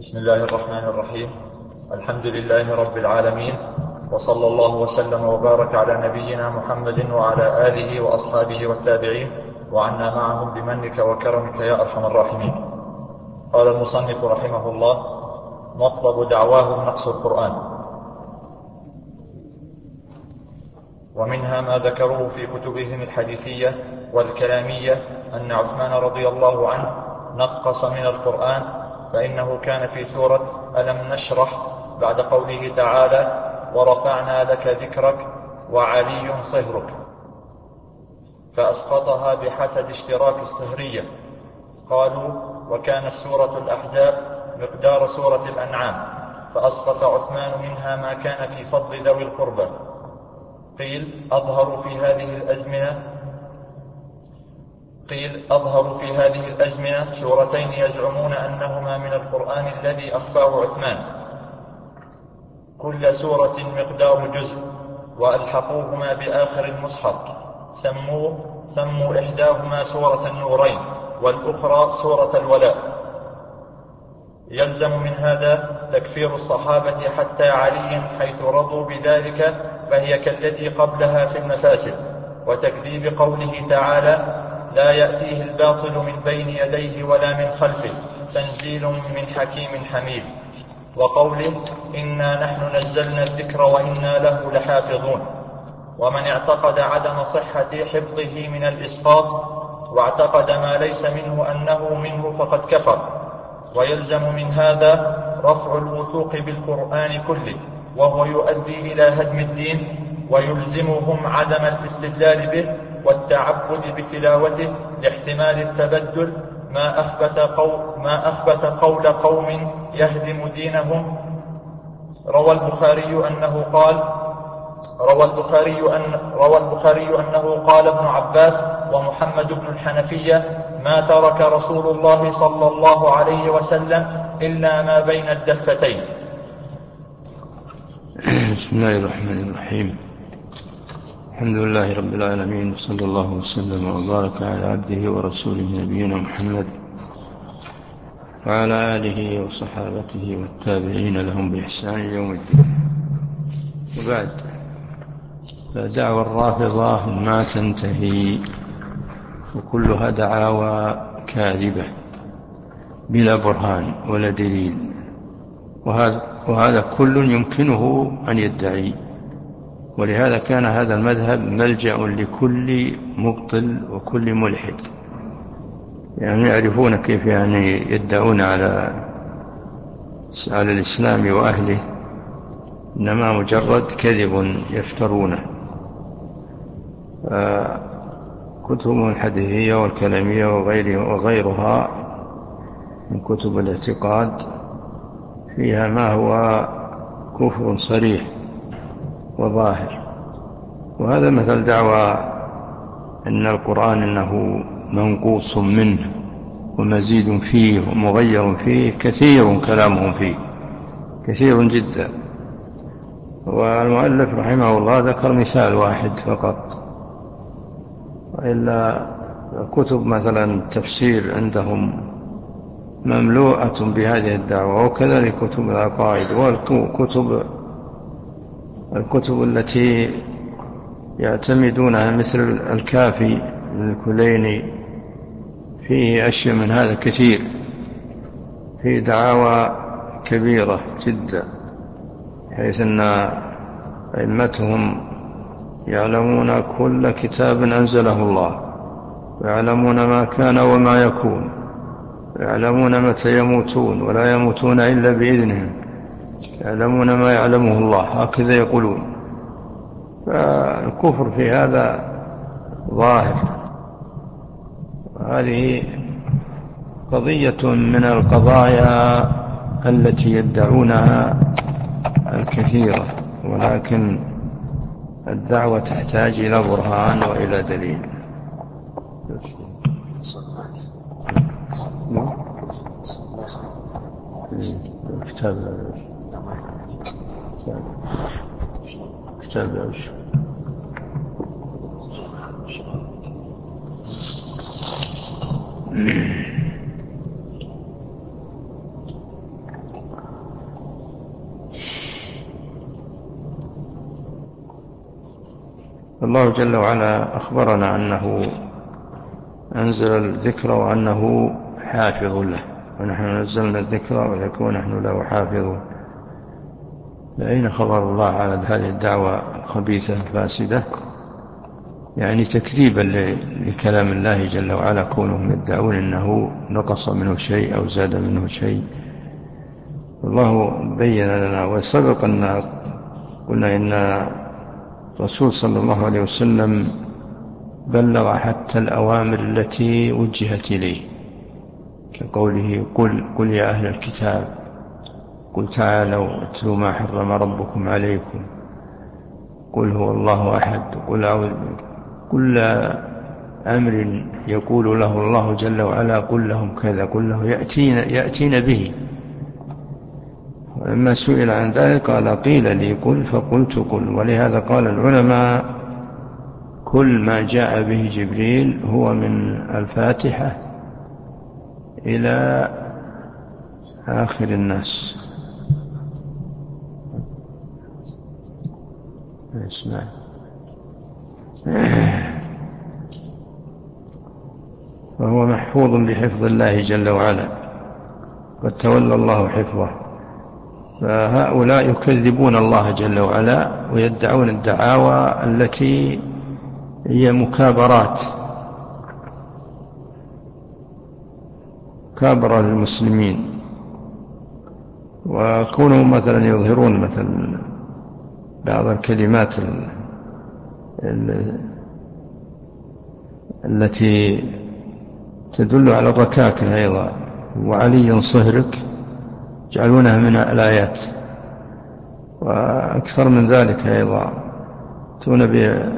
بسم الله الرحمن الرحيم. الحمد لله رب العالمين، وصلى الله وسلم وبارك على نبينا محمد وعلى آله وأصحابه والتابعين، وعنا معهم بمنك وكرمك يا أرحم الراحمين. قال المصنف رحمه الله: مطلب دعواهم نقص القرآن. ومنها ما ذكروه في كتبهم الحديثية والكلامية أن عثمان رضي الله عنه نقص من القرآن، فإنه كان في سورة ألم نشرح بعد قوله تعالى: ورفعنا لك ذكرك وعلي صهرك، فأسقطها بحسب اشتراك الصهرية. قالوا: وكانت سورة الأحزاب مقدار سورة الأنعام، فأسقط عثمان منها ما كان في فضل ذوي القربى. قيل: أظهر في هذه الأزمنة سورتين يزعمون أنهما من القرآن الذي أخفاه عثمان، كل سورة مقدار جزء، وألحقوهما بآخر المصحف، سموا إحداهما سورة النورين والأخرى سورة الولاء. يلزم من هذا تكفير الصحابة حتى علي حيث رضوا بذلك، فهي كالتي قبلها في المفاسد، وتكذيب قوله تعالى: لا يأتيه الباطل من بين يديه ولا من خلفه تنزيل من حكيم حميد، وقوله: إنا نحن نزلنا الذكر وإنا له لحافظون. ومن اعتقد عدم صحة حفظه من الإسقاط واعتقد ما ليس منه أنه منه فقد كفر. ويلزم من هذا رفع الوثوق بالقرآن كله، وهو يؤدي إلى هدم الدين، ويلزمهم عدم الاستدلال به والتعبد بتلاوته لاحتمال التبدل، ما أخبث قول قوم يهدم دينهم. روى البخاري أنه قال ابن عباس ومحمد بن الحنفية: ما ترك رسول الله صلى الله عليه وسلم إلا ما بين الدفتين. بسم الله الرحمن الرحيم. الحمد لله رب العالمين، وصلى الله وسلم وبارك على عبده ورسوله نبينا محمد وعلى آله وصحابته والتابعين لهم بإحسان يوم الدين. وبعد، فدعوى الرافضة ما تنتهي، وكلها دعاوى كاذبة بلا برهان ولا دليل، وهذا كل يمكنه أن يدعي. ولهذا كان هذا المذهب ملجأ لكل مبطل وكل ملحد، يعني يعرفون كيف يدعون على الإسلام وأهله، إنما مجرد كذب يفترونه. كتب الحديثية والكلامية وغيرها من كتب الاعتقاد فيها ما هو كفر صريح وظاهر. وهذا مثل دعوى أن القرآن أنه منقوص منه ومزيد فيه ومغير فيه، كثير كلامهم فيه، كثير جدا. والمؤلف رحمه الله ذكر مثال واحد فقط، وإلا كتب مثلا التفسير عندهم مملوءة بهذه الدعوة، وكذلك كتب العقائد والكتب التي يعتمدونها مثل الكافي للكليني، فيه أشياء من هذا كثير، فيه دعاوى كبيرة جدا، حيث أن أئمتهم يعلمون كل كتاب أنزله الله، ويعلمون ما كان وما يكون، ويعلمون متى يموتون ولا يموتون إلا بإذنهم، يعلمون ما يعلمه الله، هكذا يقولون. فالكفر في هذا ظاهر. وهذه قضية من القضايا التي يدعونها الكثيرة، ولكن الدعوة تحتاج إلى برهان وإلى دليل. كتاب الله جل وعلا أخبرنا أنه أنزل الذكر وأنه حافظ له، ونحن نزلنا الذكر ونحن له حافظون. فأين خبر الله على هذه الدعوة الخبيثة الفاسدة؟ يعني تكذيبا لكلام الله جل وعلا، كونهم يدعون أنه نقص منه شيء أو زاد منه شيء. الله بين لنا، وسبق أن قلنا إن الرسول صلى الله عليه وسلم بلغ حتى الأوامر التي وجهت إليه، كقوله قل يا أهل الكتاب قل تعالوا اتلوا ما حرم ربكم عليكم، قل هو الله أحد، كل أمر يقول له الله جل وعلا قل لهم كذا، قل له يأتين به. ولما سئل عن ذلك قال قيل لي قل فقلت قل. ولهذا قال العلماء كل ما جاء به جبريل هو من الفاتحة إلى آخر الناس. اسمع، فهو محفوظ بحفظ الله جل وعلا، قد تولى الله حفظه. فهؤلاء يكذبون الله جل وعلا ويدعون الدعاوى التي هي مكابرات، مكابرة للمسلمين. وكونهم مثلا يظهرون مثلا بعض الكلمات التي تدل على الركاكة أيضا، وعلي صهرك، يجعلونها من الآيات. وأكثر من ذلك أيضا تون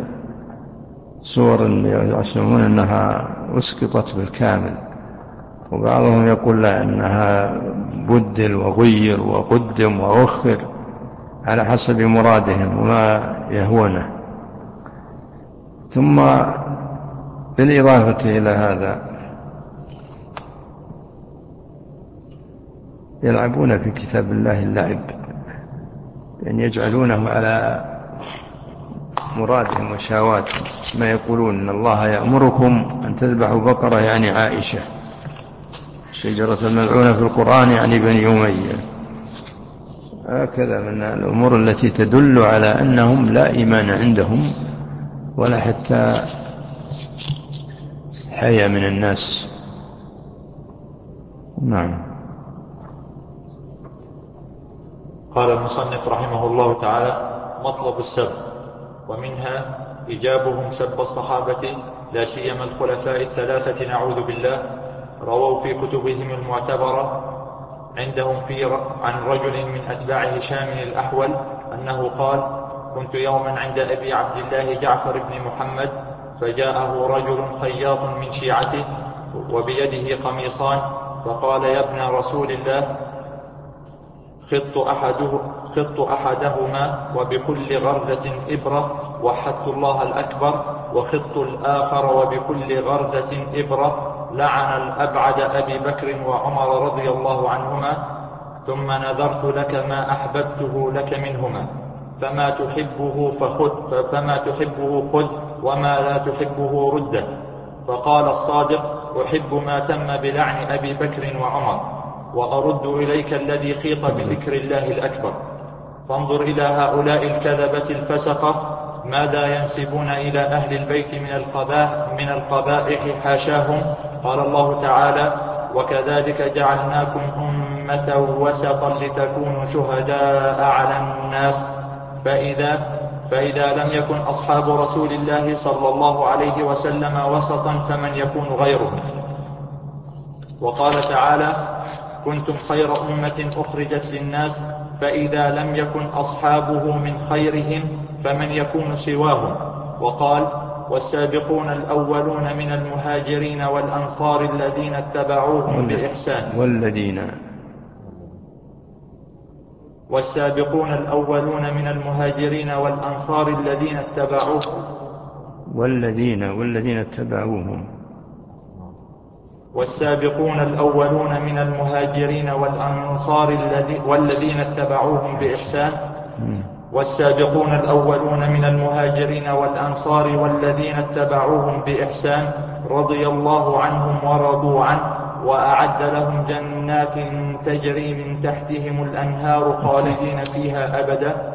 بصور يعلمون أنها أسقطت بالكامل، وبعضهم يقول لا أنها بدل وغير وقدم وأخر على حسب مرادهم وما يهونه. ثم بالإضافة إلى هذا يلعبون في كتاب الله اللعب، بأن يجعلونه على مرادهم وشهواتهم. ما يقولون إن الله يأمركم أن تذبحوا بقرة، يعني عائشة، شجرة الملعونة في القرآن يعني بني أمية. هكذا من الأمور التي تدل على أنهم لا إيمان عندهم ولا حتى حياء من الناس. نعم. قال المصنف رحمه الله تعالى: مطلب السب، ومنها إيجابهم سب الصحابة لا سيما الخلفاء الثلاثة نعوذ بالله. رووا في كتبهم المعتبرة عندهم عن رجل من أتباع هشام الأحول أنه قال: كنت يوما عند أبي عبد الله جعفر بن محمد، فجاءه رجل خياط من شيعته وبيده قميصان، فقال: يا ابن رسول الله، خط أحدهما وبكل غرزة إبرة وحدت الله الأكبر، وخط الآخر وبكل غرزة إبرة لعن الأبعد أبي بكر وعمر رضي الله عنهما، ثم نذرت لك ما أحببته لك منهما، فما تحبه خذ وما لا تحبه رده. فقال الصادق: أحب ما تم بلعن أبي بكر وعمر، وأرد إليك الذي خيط بذكر الله الأكبر. فانظر إلى هؤلاء الكذبة الفسقة ماذا ينسبون إلى أهل البيت من القبائح، حاشاهم. قال الله تعالى: وكذلك جعلناكم أمة وسطا لتكونوا شهداء على الناس، فإذا لم يكن أصحاب رسول الله صلى الله عليه وسلم وسطا فمن يكون غيره. وقال تعالى: كنتم خير أمة أخرجت للناس، فإذا لم يكن أصحابه من خيرهم فمن يكون سواهم. وقال: والسابقون الأولون من المهاجرين والأنصار الذين اتبعوهم بإحسان والسابقون الأولون من المهاجرين والأنصار الذين اتبعوهم والسابقون الأولون من المهاجرين والأنصار والذين اتبعوهم بإحسان والسابقون الأولون من المهاجرين والأنصار والذين اتبعوهم بإحسان رضي الله عنهم ورضوا عنه وأعد لهم جنات تجري من تحتهم الأنهار خالدين فيها أبدا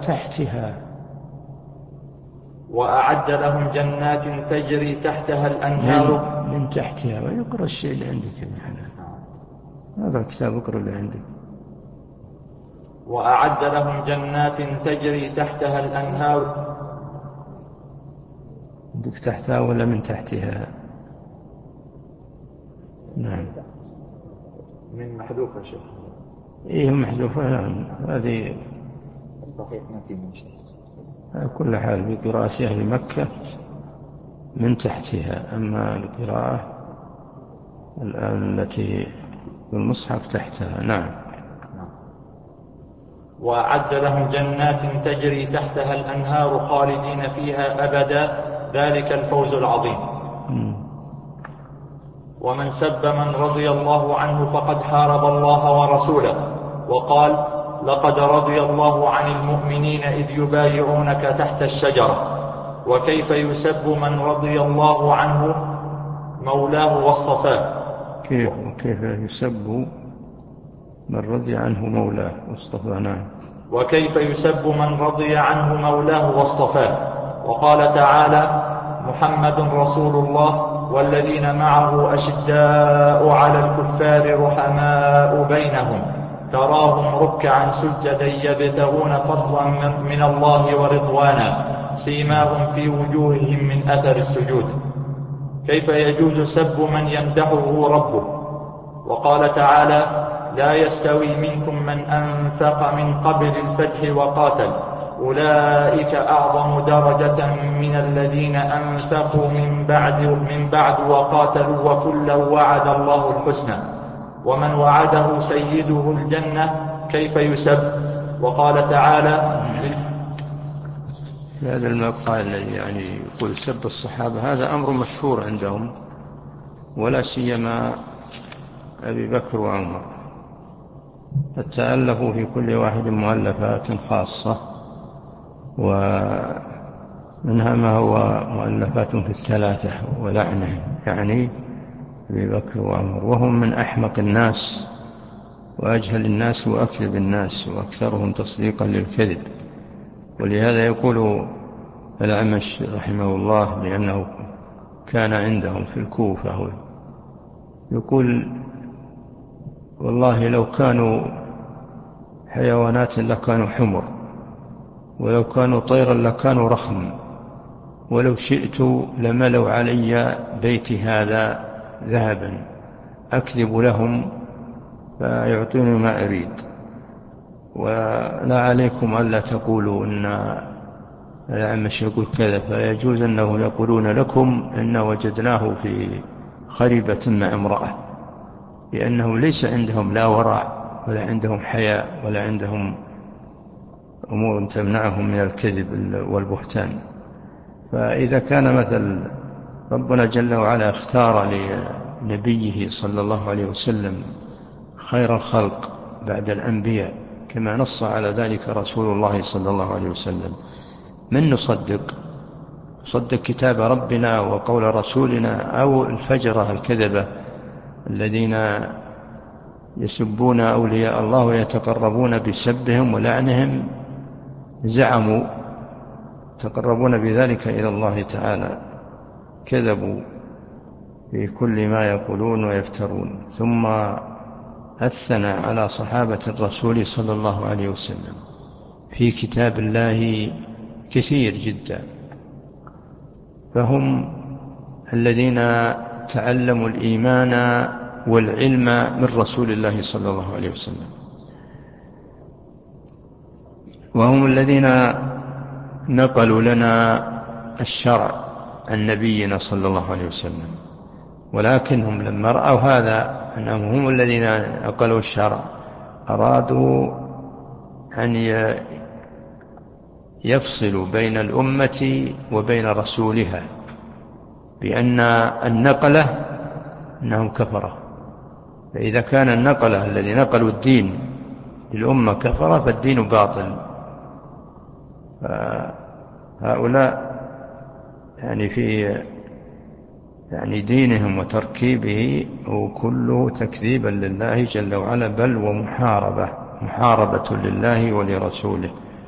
وأعد لهم جنات تجري تحتها الأنهار من تحتها. ويقرأ الشيء اللي عندك هذا الكتاب اقرأ اللي عندك. وأعد لهم جنات تجري تحتها الأنهار. عندك تحتها ولا من تحتها؟ نعم من محذوفة شيخ. إيه محذوفة. نعم هذه الصحيح ما في من شيء. على كل حال بقراءة أهل مكة من تحتها، أما القراءة الآن التي في المصحف تحتها. نعم. وأعد لهم جنات تجري تحتها الأنهار خالدين فيها أبدا ذلك الفوز العظيم. ومن سب من رضي الله عنه فقد حارب الله ورسوله وقال لقد رضي الله عن المؤمنين إذ يبايعونك تحت الشجرة. وكيف يسب من رضي الله عنه مولاه واصطفاه؟ كيف يسب من رضي عنه مولاه واصطفاه. نعم. وكيف يسب من رضي عنه مولاه واصطفاه. وقال تعالى محمد رسول الله والذين معه أشداء على الكفار رحماء بينهم تراهم ركعا سجدا يبتغون فضلا من الله ورضوانا سيماهم في وجوههم من أثر السجود. كيف يجوز سب من يمدحه ربه؟ وقال تعالى لا يستوي منكم من أنفق من قبل الفتح وقاتل أولئك أعظم درجة من الذين أنفقوا من بعد وقاتلوا وكلا وعد الله الحسنى. ومن وعده سيده الجنة كيف يسب؟ وقال تعالى في هذا المقال الذي يقول سب الصحابة هذا أمر مشهور عندهم، ولا سيما أبي بكر وعمر، فتألفوا في كل واحد مؤلفات خاصة، ومنها ما هو مؤلفات في الثلاثة ولعنهم، يعني أبي بكر وعمر، وهم من أحمق الناس وأجهل الناس وأكذب الناس وأكثرهم تصديقا للكذب. ولهذا يقول الأعمش رحمه الله لأنه كان عندهم في الكوفة، يقول والله لو كانوا حيوانات لكانوا حمر، ولو كانوا طيرا لكانوا رخم، ولو شئت لملوا علي بيتي هذا ذهبا أكذب لهم فيعطوني ما أريد، ولا عليكم ألا تقولوا إن الأعمش يقول كذا، فيجوز أنه يقولون لكم إن وجدناه في خريبة مع امرأة، لأنه ليس عندهم لا ورع ولا عندهم حياء ولا عندهم أمور تمنعهم من الكذب والبهتان. فإذا كان مثل ربنا جل وعلا اختار لنبيه صلى الله عليه وسلم خير الخلق بعد الأنبياء كما نص على ذلك رسول الله صلى الله عليه وسلم، من نصدق كتاب ربنا وقول رسولنا أو الفجرة الكذبة الذين يسبون أولياء الله ويتقربون بسبهم ولعنهم، زعموا يتقربون بذلك إلى الله تعالى، كذبوا في كل ما يقولون ويفترون. ثم أثنى على صحابة الرسول صلى الله عليه وسلم في كتاب الله كثير جدا، فهم الذين تعلموا الإيمان والعلم من رسول الله صلى الله عليه وسلم، وهم الذين نقلوا لنا الشرع عن نبينا صلى الله عليه وسلم. ولكنهم لما رأوا هذا أنهم هم الذين نقلوا الشرع أرادوا أن يفصلوا بين الأمة وبين رسولها بأن النقلة أنهم كفرة، فإذا كان النقلة الذي نقلوا الدين للأمة كفرة فالدين باطل. هؤلاء في دينهم وتركيبه هو كله تكذيبا لله جل وعلا، بل ومحاربة لله ولرسوله.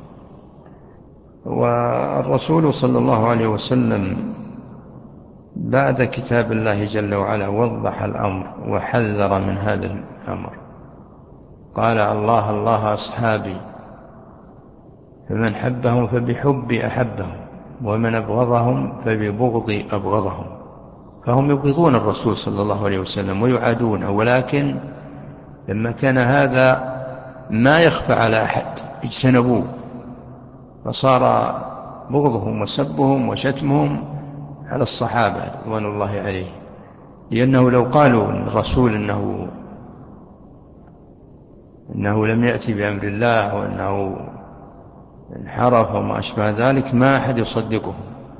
والرسول صلى الله عليه وسلم بعد كتاب الله جل وعلا وضح الأمر وحذر من هذا الأمر، قال: الله الله أصحابي، فمن حبهم فبحبي أحبهم، ومن أبغضهم فببغضي أبغضهم. فهم يبغضون الرسول صلى الله عليه وسلم ويعادونه، ولكن لما كان هذا ما يخفى على أحد اجتنبوه، فصار بغضهم وسبهم وشتمهم على الصحابة رضوان الله عليهم، لأنه لو قالوا الرسول إنه لم يأتي بأمر الله وأنه انحرف وما أشبه ذلك ما أحد يصدقه.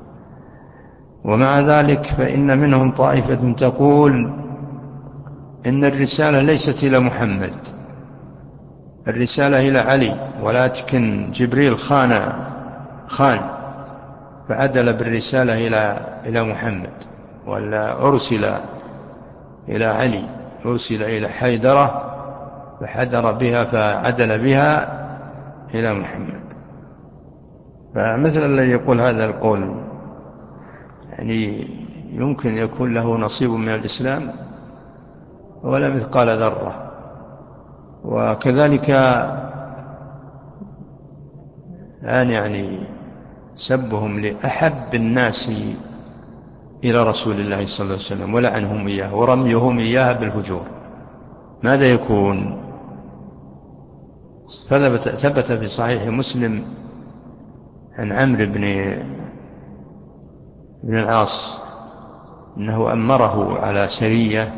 ومع ذلك فإن منهم طائفة تقول إن الرسالة ليست إلى محمد، الرسالة إلى علي، ولكن جبريل خان فعدل بالرسالة إلى محمد، ولا أرسل إلى علي، أرسل إلى حيدرة فحدر بها فعدل بها إلى محمد. فمثل الذي يقول هذا القول يمكن يكون له نصيب من الإسلام ولا مثقال ذرة. وكذلك سبهم لأحب الناس إلى رسول الله صلى الله عليه وسلم ولعنهم إياه ورميهم إياه بالفجور، ماذا يكون؟ ثبت في صحيح مسلم عن عمرو بن العاص أنه أمره على سرية،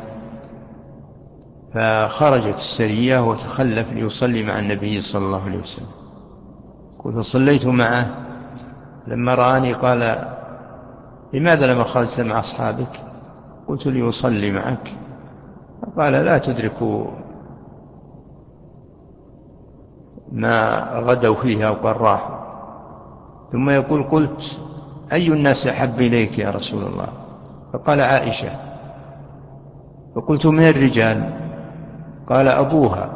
فخرجت السرية وتخلف ليصلي مع النبي صلى الله عليه وسلم. قلت: فصليت معه، لما رآني قال: لماذا لما خرجت مع أصحابك؟ قلت: ليصلي معك. قال: لا تدركوا ما غدوا فيه أو قراحوا. ثم يقول: قلت: أي الناس أحب إليك يا رسول الله؟ فقال: عائشة. فقلت: من الرجال؟ قال: أبوها.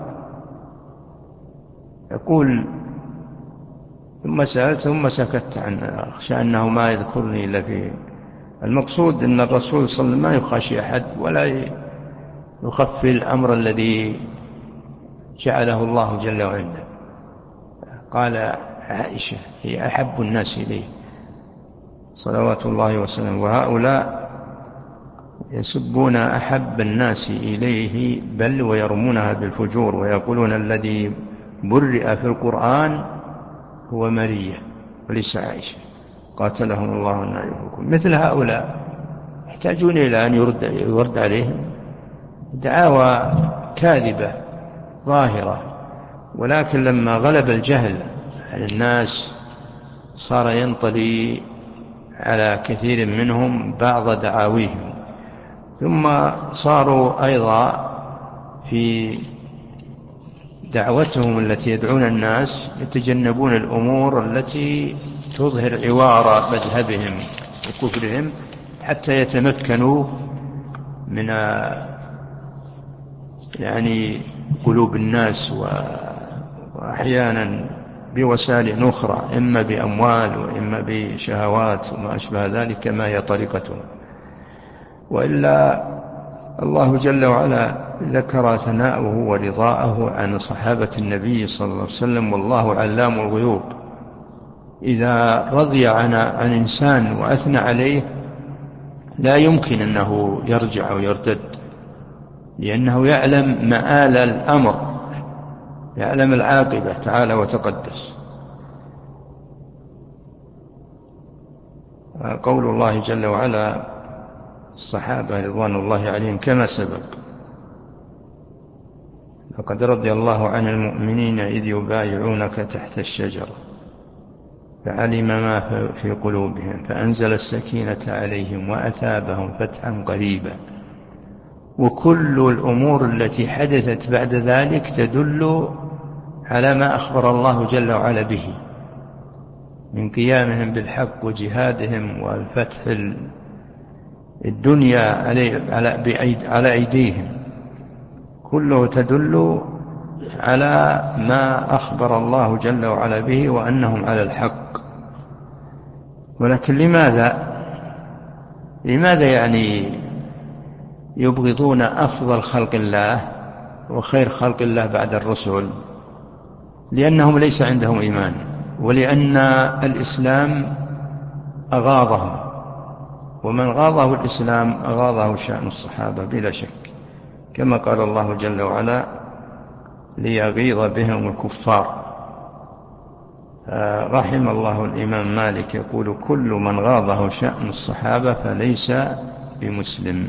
يقول: ثم سألت ثم سكت عنه، أخشى أنه ما يذكرني إلا فيه. المقصود أن الرسول صلى الله عليه وسلم ما يخاشي أحد ولا يخفي الأمر الذي جعله الله جل وعلا. قال: عائشة هي أحب الناس إليه صلوات الله وسلامه. وهؤلاء يسبون أحب الناس إليه بل ويرمونها بالفجور، ويقولون الذي برئ في القرآن هو مرية وليس عائشة، قاتلهم الله أن يؤفكون. مثل هؤلاء يحتاجون إلى أن يرد عليهم دعاوى كاذبة ظاهرة، ولكن لما غلب الجهل على الناس صار ينطلي على كثير منهم بعض دعاويهم، ثم صاروا أيضا في دعوتهم التي يدعون الناس يتجنبون الأمور التي تظهر عوار مذهبهم وكفرهم حتى يتمكنوا من قلوب الناس، وأحيانا بوسائل أخرى، إما بأموال وإما بشهوات وما أشبه ذلك كما هي طريقتهم. وإلا الله جل وعلا ذكر ثناؤه ورضاءه عن صحابة النبي صلى الله عليه وسلم، والله علام الغيوب. إذا رضي عن إنسان وأثنى عليه لا يمكن أنه يرجع أو يرتد، لأنه يعلم مآل الأمر، يعلم العاقبة تعالى وتقدس. قول الله جل وعلا الصحابة رضوان الله عليهم كما سبق: لقد رضي الله عن المؤمنين إذ يبايعونك تحت الشجرة فعلم ما في قلوبهم فأنزل السكينة عليهم وأثابهم فتحا قريبا. وكل الأمور التي حدثت بعد ذلك تدل على ما أخبر الله جل وعلا به. من قيامهم بالحق وجهادهم والفتح الدنيا على أيديهم، كله تدل على ما أخبر الله جل وعلا به وأنهم على الحق. ولكن لماذا يعني يبغضون أفضل خلق الله وخير خلق الله بعد الرسل؟ لأنهم ليس عندهم إيمان، ولأن الإسلام أغاضهم، ومن غاضه الإسلام أغاضه شأن الصحابة بلا شك، كما قال الله جل وعلا: ليغيظ بهم الكفار. رحم الله الإمام مالك يقول: كل من غاضه شأن الصحابة فليس بمسلم،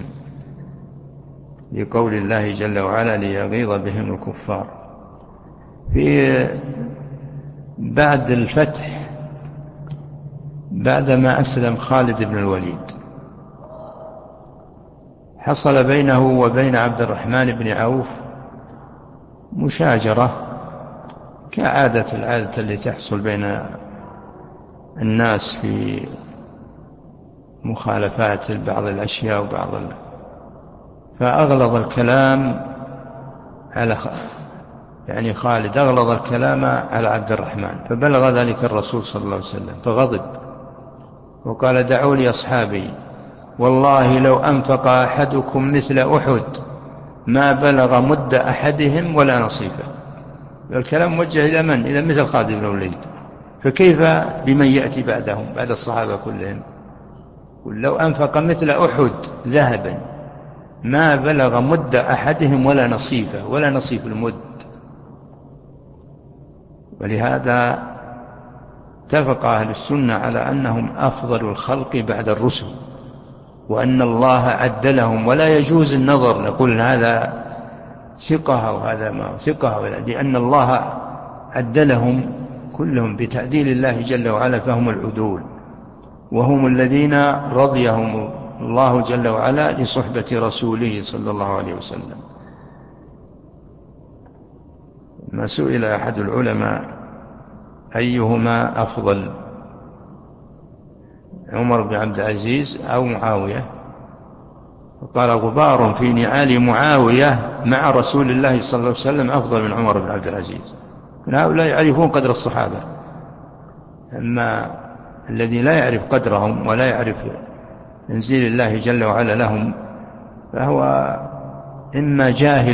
لقول الله جل وعلا: ليغيظ بهم الكفار. بعد الفتح، بعدما أسلم خالد بن الوليد، حصل بينه وبين عبد الرحمن بن عوف مشاجرة كعادة التي تحصل بين الناس في مخالفات بعض الأشياء فأغلظ الكلام على خالد أغلظ الكلام على عبد الرحمن، فبلغ ذلك الرسول صلى الله عليه وسلم فغضب وقال: دعوا لي أصحابي، والله لو أنفق أحدكم مثل أحد ما بلغ مد أحدهم ولا نصيفه. الكلام موجه إلى من؟ إلى مثل خالد بن الوليد، فكيف بمن يأتي بعدهم بعد الصحابة كلهم؟ لو أنفق مثل أحد ذهبا ما بلغ مد أحدهم ولا نصيفه، ولا نصيف المد. ولهذا اتفق أهل السنة على أنهم أفضل الخلق بعد الرسل، وأن الله عدلهم، ولا يجوز النظر نقول هذا ثقة وهذا ما ثقة، لأن الله عدلهم كلهم بتعديل الله جل وعلا، فهم العدول، وهم الذين رضيهم الله جل وعلا لصحبة رسوله صلى الله عليه وسلم. ما سئل أحد العلماء: أيهما أفضل، عمر بن عبد العزيز أو معاوية؟ فقال: غبار في نعال معاوية مع رسول الله صلى الله عليه وسلم أفضل من عمر بن عبد العزيز. هؤلاء يعرفون قدر الصحابة، أما الذي لا يعرف قدرهم ولا يعرف تنزيل الله جل وعلا لهم فهو إما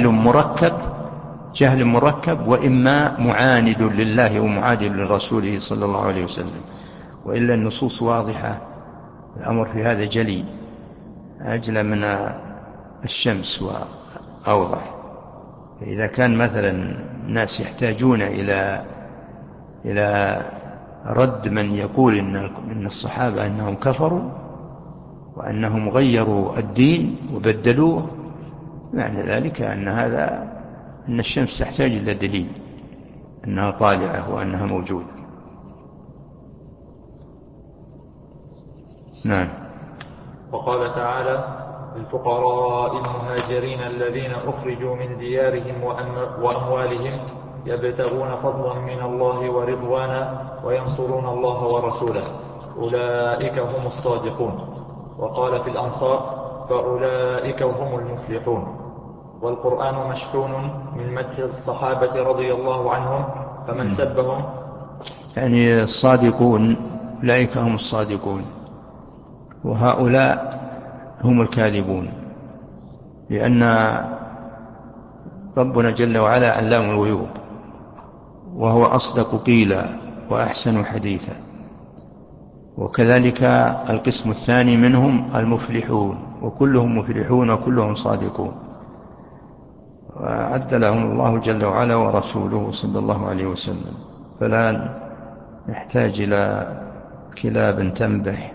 جهل مركب، وإما معاند لله ومعادل لرسوله صلى الله عليه وسلم. وإلا النصوص واضحة، الأمر في هذا جلي أجل من الشمس وأوضح. فإذا كان مثلا الناس يحتاجون إلى رد من يقول إن الصحابة أنهم كفروا وأنهم غيروا الدين وبدلوه، معنى ذلك أن الشمس تحتاج إلى دليل أنها طالعة وأنها موجودة. نعم. وقال تعالى: للفقراء المهاجرين الذين أخرجوا من ديارهم وأموالهم يبتغون فضلا من الله ورضوانا وينصرون الله ورسوله أولئك هم الصادقون. وقال في الأنصار: فأولئك هم المفلحون. والقرآن مشحون من مدح الصحابة رضي الله عنهم، فمن سبهم يعني الصادقون أولئك هم الصادقون، وهؤلاء هم الكاذبون، لأن ربنا جل وعلا علام الغيوب، وهو أصدق قيلا وأحسن حديثا. وكذلك القسم الثاني منهم المفلحون، وكلهم مفلحون وكلهم صادقون، وأعد لهم الله جل وعلا ورسوله صلى الله عليه وسلم. فلا نحتاج إلى كلاب تنبح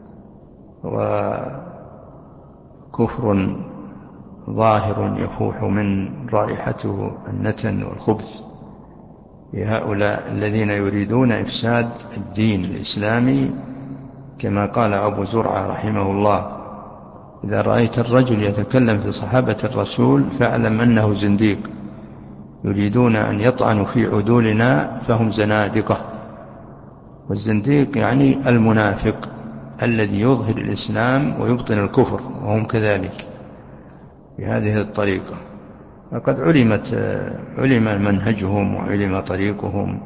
وكفر ظاهر يفوح من رائحته النتن والخبث لهؤلاء الذين يريدون إفساد الدين الإسلامي، كما قال أبو زرعة رحمه الله: إذا رأيت الرجل يتكلم في صحابة الرسول فاعلم أنه زنديق، يريدون أن يطعنوا في عدولنا فهم زنادقة. والزنديق يعني المنافق الذي يظهر الإسلام ويبطن الكفر، وهم كذلك بهذه الطريقة. فقد علم منهجهم وعلم طريقهم،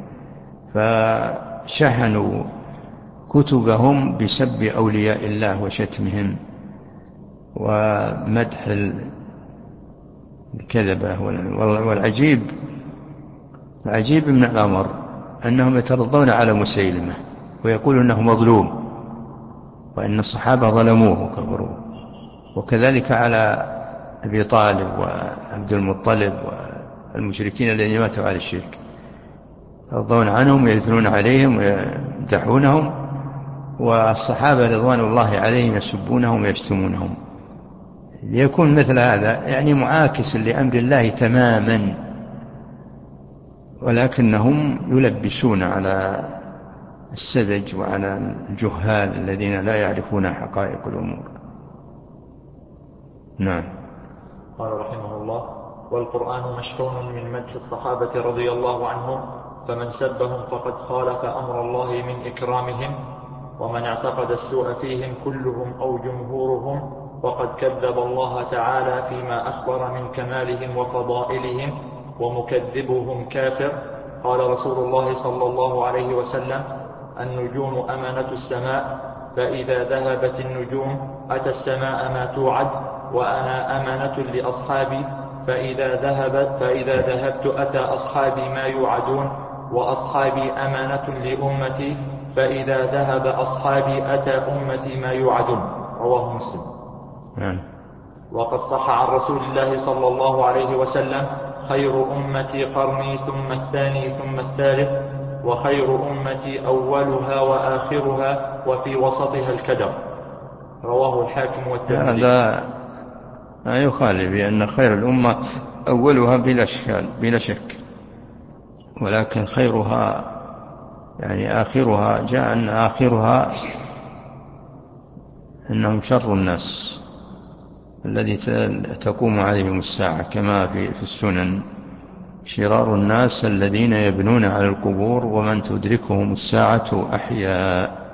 فشحنوا كتبهم بسب أولياء الله وشتمهم ومدح الكذبة. والعجيب من الأمر أنهم يترضون على مسيلمة ويقولون أنه مظلوم وأن الصحابة ظلموه وكفروه، وكذلك على أبي طالب وعبد المطلب والمشركين الذين ماتوا على الشرك، يرضون عنهم ويثنون عليهم ويمدحونهم، والصحابة رضوان الله عليهم يسبونهم ويشتمونهم. ليكون مثل هذا يعني معاكس لأمر الله تماما، ولكنهم يلبسون على السذج وعلى الجهال الذين لا يعرفون حقائق الأمور. نعم. قال رحمه الله: والقرآن مشحون من مدح الصحابة رضي الله عنهم، فمن سبهم فقد خالف أمر الله من إكرامهم، ومن اعتقد السوء فيهم كلهم أو جمهورهم فقد كذب الله تعالى فيما أخبر من كمالهم وفضائلهم، ومكذبهم كافر. قال رسول الله صلى الله عليه وسلم: النجوم أمنة السماء، فإذا ذهبت النجوم أتى السماء ما توعد، وأنا أمنة لأصحابي، فإذا ذهبت أتى أصحابي ما يوعدون، وأصحابي أمانة لأمتي، فإذا ذهب أصحابي أتى أمتي ما يوعدون. رواه مسلم. وقد صح عن رسول الله صلى الله عليه وسلم: خير أمتي قرني، ثم الثاني ثم الثالث، وخير أمتي أولها وآخرها، وفي وسطها الكدر. رواه الحاكم والترمذي. هذا لا يخالف بأن خير الأمة أولها بلا شك، ولكن خيرها يعني آخرها، جاء أن آخرها أنهم شر الناس الذي تقوم عليهم الساعة، كما في السنن: شرار الناس الذين يبنون على القبور ومن تدركهم الساعة أحياء.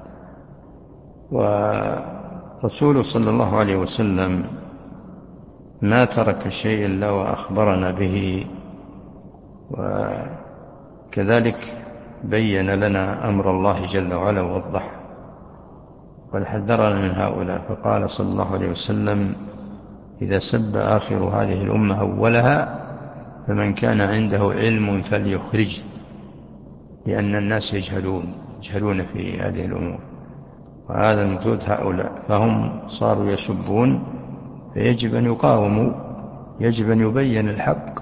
ورسول صلى الله عليه وسلم ما ترك شيء إلا وأخبرنا به، وكذلك بين لنا أمر الله جل وعلا ووضحه، والحذرنا من هؤلاء. فقال صلى الله عليه وسلم: إذا سب آخر هذه الأمة أولها فمن كان عنده علم فليخرج، لأن الناس يجهلون في هذه الأمور، وهذا المقصود هؤلاء، فهم صاروا يسبون، فيجب أن يقاوموا، يجب أن يبين الحق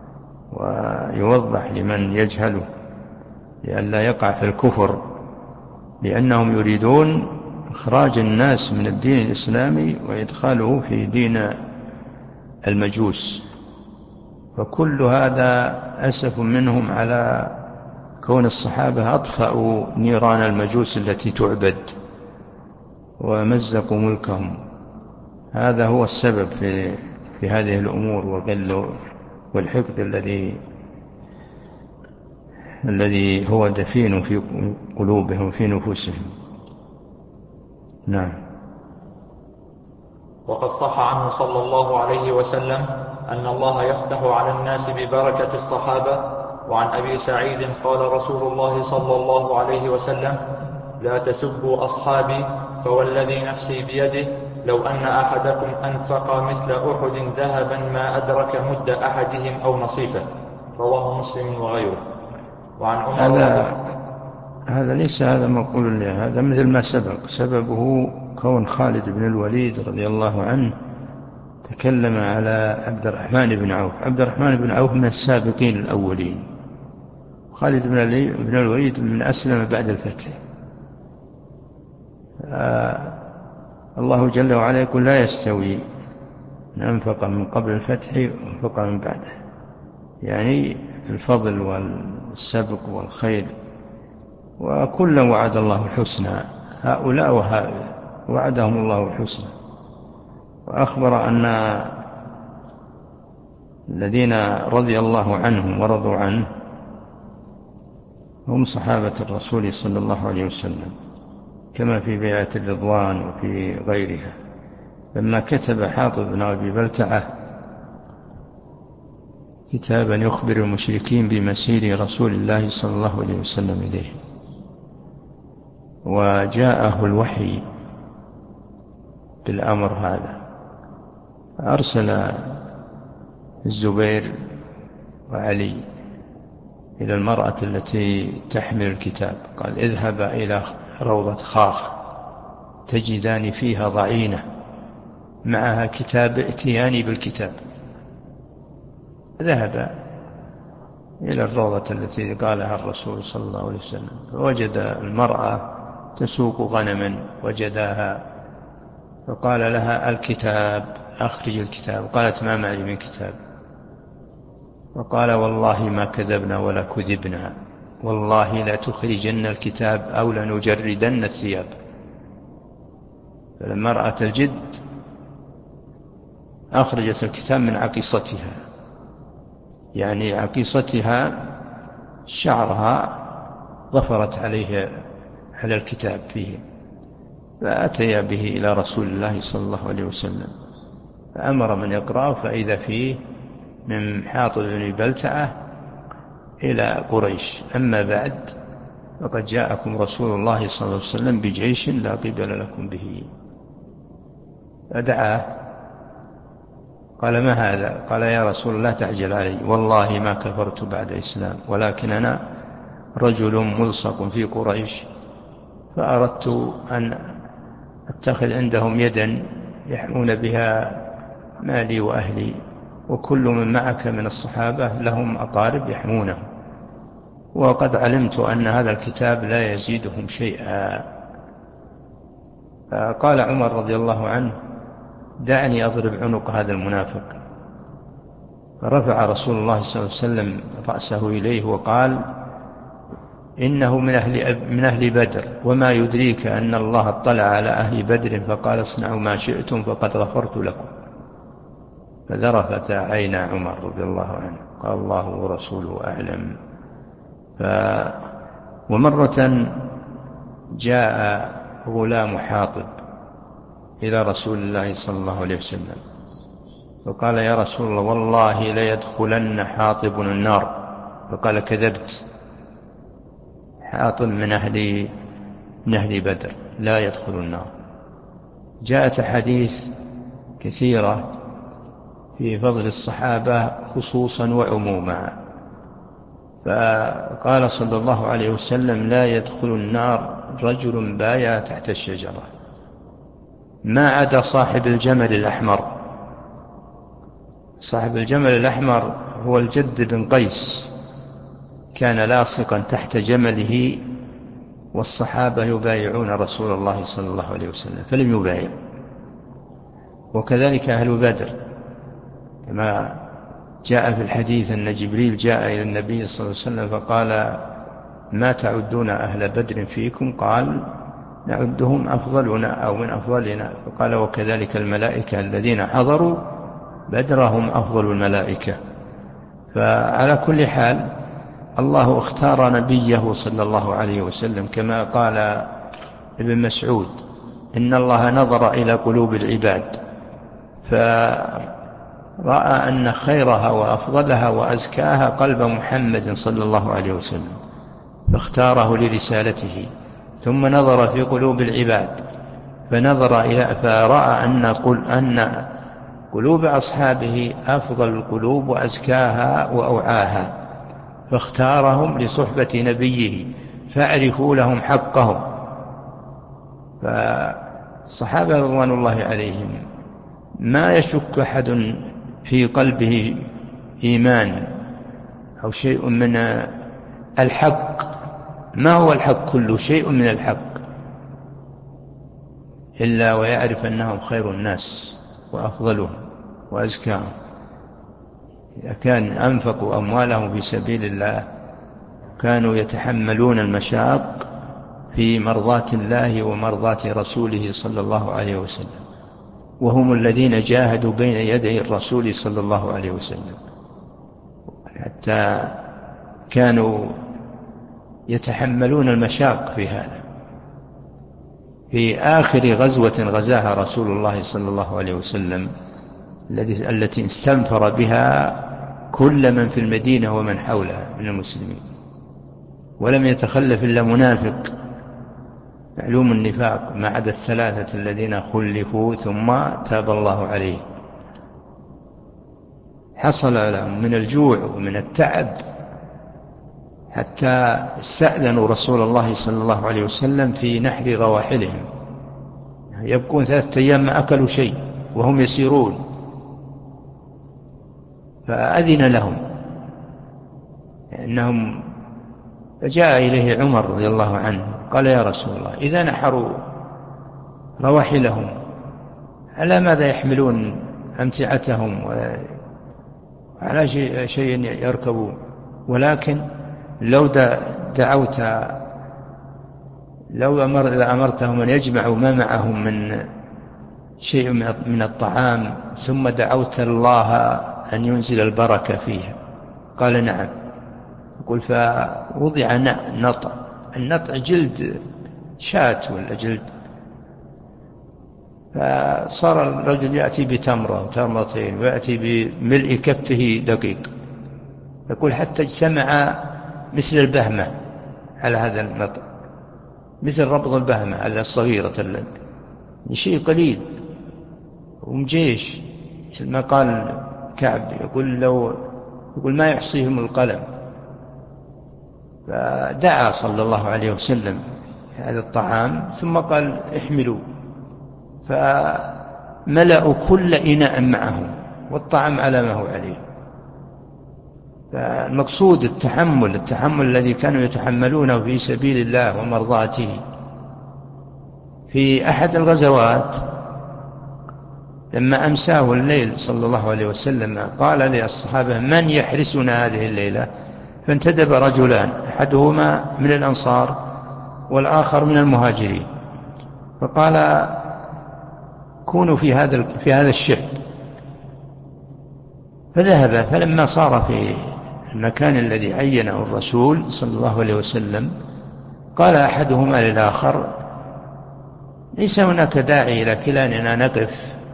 ويوضح لمن يجهله لئلا يقع في الكفر، لأنهم يريدون إخراج الناس من الدين الإسلامي وإدخاله في دين المجوس. فكل هذا أسف منهم على كون الصحابة أطفأوا نيران المجوس التي تعبد ومزقوا ملكهم. هذا هو السبب في هذه الأمور، والغل والحقد الذي هو دفين في قلوبهم في نفوسهم. نعم. وقد صح عنه صلى الله عليه وسلم أن الله يفتح على الناس ببركة الصحابة. وعن أبي سعيد قال رسول الله صلى الله عليه وسلم: لا تسبوا أصحابي، فوالذي نفسي بيده لو أن أحدكم أنفق مثل أحد ذهبا ما أدرك مد أحدهم أو نصيفه. رواه مسلم وغيره. وعن هذا ليس هذا مقول له، هذا مثل ما سببه كون خالد بن الوليد رضي الله عنه تكلم على عبد الرحمن بن عوف. عبد الرحمن بن عوف من السابقين الأولين، خالد بن الوليد من أسلم بعد الفتح. الله جل وعلا يقول: لا يستوي من أنفق من قبل الفتح وأنفق من بعده، يعني الفضل والسبق والخير، وكلا وعد الله الحسنى، هؤلاء وهؤلاء وعدهم الله الحسنى. وأخبر أن الذين رضي الله عنهم ورضوا عنه هم صحابة الرسول صلى الله عليه وسلم، كما في بيعة الرضوان وفي غيرها. لما كتب حاطب بن أبي بلتعة كتابا يخبر المشركين بمسير رسول الله صلى الله عليه وسلم إليه، وجاءه الوحي بالأمر هذا، أرسل الزبير وعلي إلى المرأة التي تحمل الكتاب، قال اذهبا إلى روضة خاخ تجدان فيها ضعينة معها كتاب، ائتياني بالكتاب. ذهب إلى الروضة التي قالها الرسول صلى الله عليه وسلم، فوجد المرأة تسوق غنما، وجداها فقال لها الكتاب، أخرج الكتاب. قالت ما معي من كتاب. وقال والله ما كذبنا ولا كذبنا، والله لا تخرجن الكتاب أو لنجردن الثياب. فلما رأت الجد أخرجت الكتاب من عقيصتها، يعني عقيصتها شعرها ظفرت عليه على الكتاب فيه، فأتيا به إلى رسول الله صلى الله عليه وسلم، فأمر من يقرأه، فإذا فيه من حاطب بن بلتعة إلى قريش: أما بعد فقد جاءكم رسول الله صلى الله عليه وسلم بجيش لا قبل لكم به. فدعاه قال ما هذا؟ قال يا رسول الله تعجل علي، والله ما كفرت بعد إسلام، ولكن أنا رجل ملصق في قريش، فأردت أن أتخذ عندهم يدا يحمون بها مالي وأهلي، وكل من معك من الصحابة لهم أقارب يحمونه، وقد علمت أن هذا الكتاب لا يزيدهم شيئا. قال عمر رضي الله عنه دعني أضرب عنق هذا المنافق. فرفع رسول الله صلى الله عليه وسلم رأسه إليه وقال إنه من أهل بدر، وما يدريك أن الله اطلع على أهل بدر فقال اصنعوا ما شئتم فقد غفرت لكم. فذرفت عين عمر رضي الله عنه، قال الله ورسوله أعلم. ومرة جاء غلام حاطب إلى رسول الله صلى الله عليه وسلم فقال يا رسول الله والله ليدخلن حاطب النار. فقال كذبت، حاطب من أهل بدر لا يدخل النار. جاءت أحاديث كثيرة في فضل الصحابة خصوصا وعموما، فقال صلى الله عليه وسلم لا يدخل النار رجل بايع تحت الشجرة ما عدا صاحب الجمل الأحمر. صاحب الجمل الأحمر هو الجد بن قيس، كان لاصقا تحت جمله والصحابة يبايعون رسول الله صلى الله عليه وسلم فلم يبايع. وكذلك أهل بدر كما جاء في الحديث أن جبريل جاء إلى النبي صلى الله عليه وسلم فقال ما تعدون أهل بدر فيكم؟ قال نعدهم أفضلنا أو من أفضلنا. فقال وكذلك الملائكة الذين حضروا بدرهم أفضل الملائكة. فعلى كل حال الله اختار نبيه صلى الله عليه وسلم كما قال ابن مسعود إن الله نظر إلى قلوب العباد فرأى أن خيرها وأفضلها وأزكاها قلب محمد صلى الله عليه وسلم فاختاره لرسالته. ثم نظر في قلوب العباد فرأى أن قلوب أصحابه أفضل القلوب وأزكاها وأوعاها فاختارهم لصحبة نبيه فاعرفوا لهم حقهم. فالصحابة رضوان الله عليهم ما يشك أحد في قلبه إيمان أو شيء من الحق. ما هو الحق؟ كل شيء من الحق إلا ويعرف أنهم خير الناس وأفضلهم وأزكاهم. إذا كان أنفقوا أموالهم في سبيل الله كانوا يتحملون المشاق في مرضاة الله ومرضاة رسوله صلى الله عليه وسلم، وهم الذين جاهدوا بين يدي الرسول صلى الله عليه وسلم حتى كانوا يتحملون المشاق في هذا. في آخر غزوة غزاها رسول الله صلى الله عليه وسلم التي استنفر بها كل من في المدينة ومن حولها من المسلمين، ولم يتخلف إلا منافق معلوم النفاق ما عدا الثلاثة الذين خلفوا ثم تاب الله عليه، حصل لهم من الجوع ومن التعب حتى استأذنوا رسول الله صلى الله عليه وسلم في نحر رواحلهم، يبقون 3 أيام ما أكلوا شيء وهم يسيرون، فأذن لهم إنهم. فجاء إليه عمر رضي الله عنه قال: يا رسول الله، إذا نحروا رواحلهم على ماذا يحملون أمتعتهم على شيء يركبون؟ ولكن لو دعوت لو أمرتهم أن يجمعوا ما معهم من شيء من الطعام ثم دعوت الله أن ينزل البركة فيها. قال: نعم. يقول: فوضع نطع، النطع جلد شاة ولا جلد، فصار الرجل يأتي بتمرة وتمرتين ويأتي بملء كفه دقيق. يقول: حتى اجتمع مثل البهمة على هذا النطع، مثل ربض البهمة على الصغيرة، شيء قليل ومجيش، مثل ما قال كعب، يقول ما يحصيهم القلم. فدعا صلى الله عليه وسلم هذا الطعام ثم قال: احملوا، فملأوا كل إناء معهم والطعام على ما هو عليه. فالمقصود التحمل الذي كانوا يتحملونه في سبيل الله ومرضاته. في أحد الغزوات لما أمساه الليل صلى الله عليه وسلم قال للصحابة: من يحرسنا هذه الليلة؟ فانتدب رجلان، أحدهما من الأنصار والآخر من المهاجرين، فقال: كونوا في هذا الشعب. فذهب، فلما صار في المكان الذي عينه الرسول صلى الله عليه وسلم قال أحدهما للآخر: ليس هناك داعي إلى كلاننا نقف،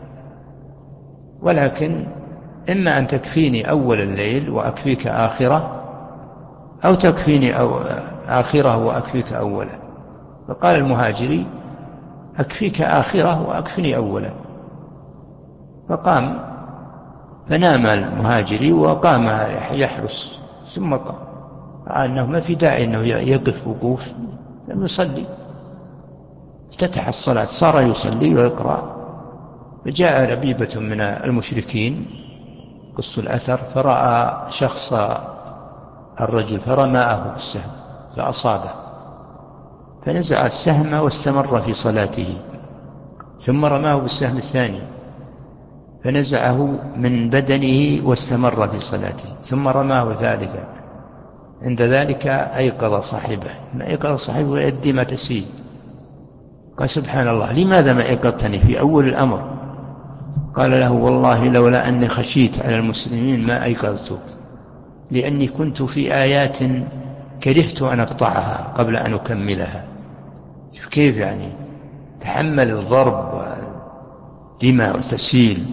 ولكن إما أن تكفيني أول الليل وأكفيك آخرة، أو تكفيني آخرة وأكفيك أولا. فقال المهاجري: أكفيك آخرة وأكفني أولا. فقام، فنام المهاجري وقام يحرس، ثم قام أنه ما في داعي أنه يقف وقوف، لم يصلي. افتتح الصلاة، صار يصلي ويقرأ. فجاء ربيبة من المشركين قص الأثر، فرأى شخص الرجل فرماه بالسهم فأصابه، فنزع السهم واستمر في صلاته، ثم رماه بالسهم الثاني فنزعه من بدنه واستمر في صلاته، ثم رماه ثالثا. عند ذلك أيقظ صاحبه، ما أيقظ صاحبه يؤدي ما تسيل. قال: سبحان الله، لماذا ما أيقظتني في أول الأمر؟ قال له: والله لولا أني خشيت على المسلمين ما أيقظتك، لأني كنت في آيات كرهت أن أقطعها قبل أن أكملها. كيف يعني تحمل الضرب والدماء والتسيل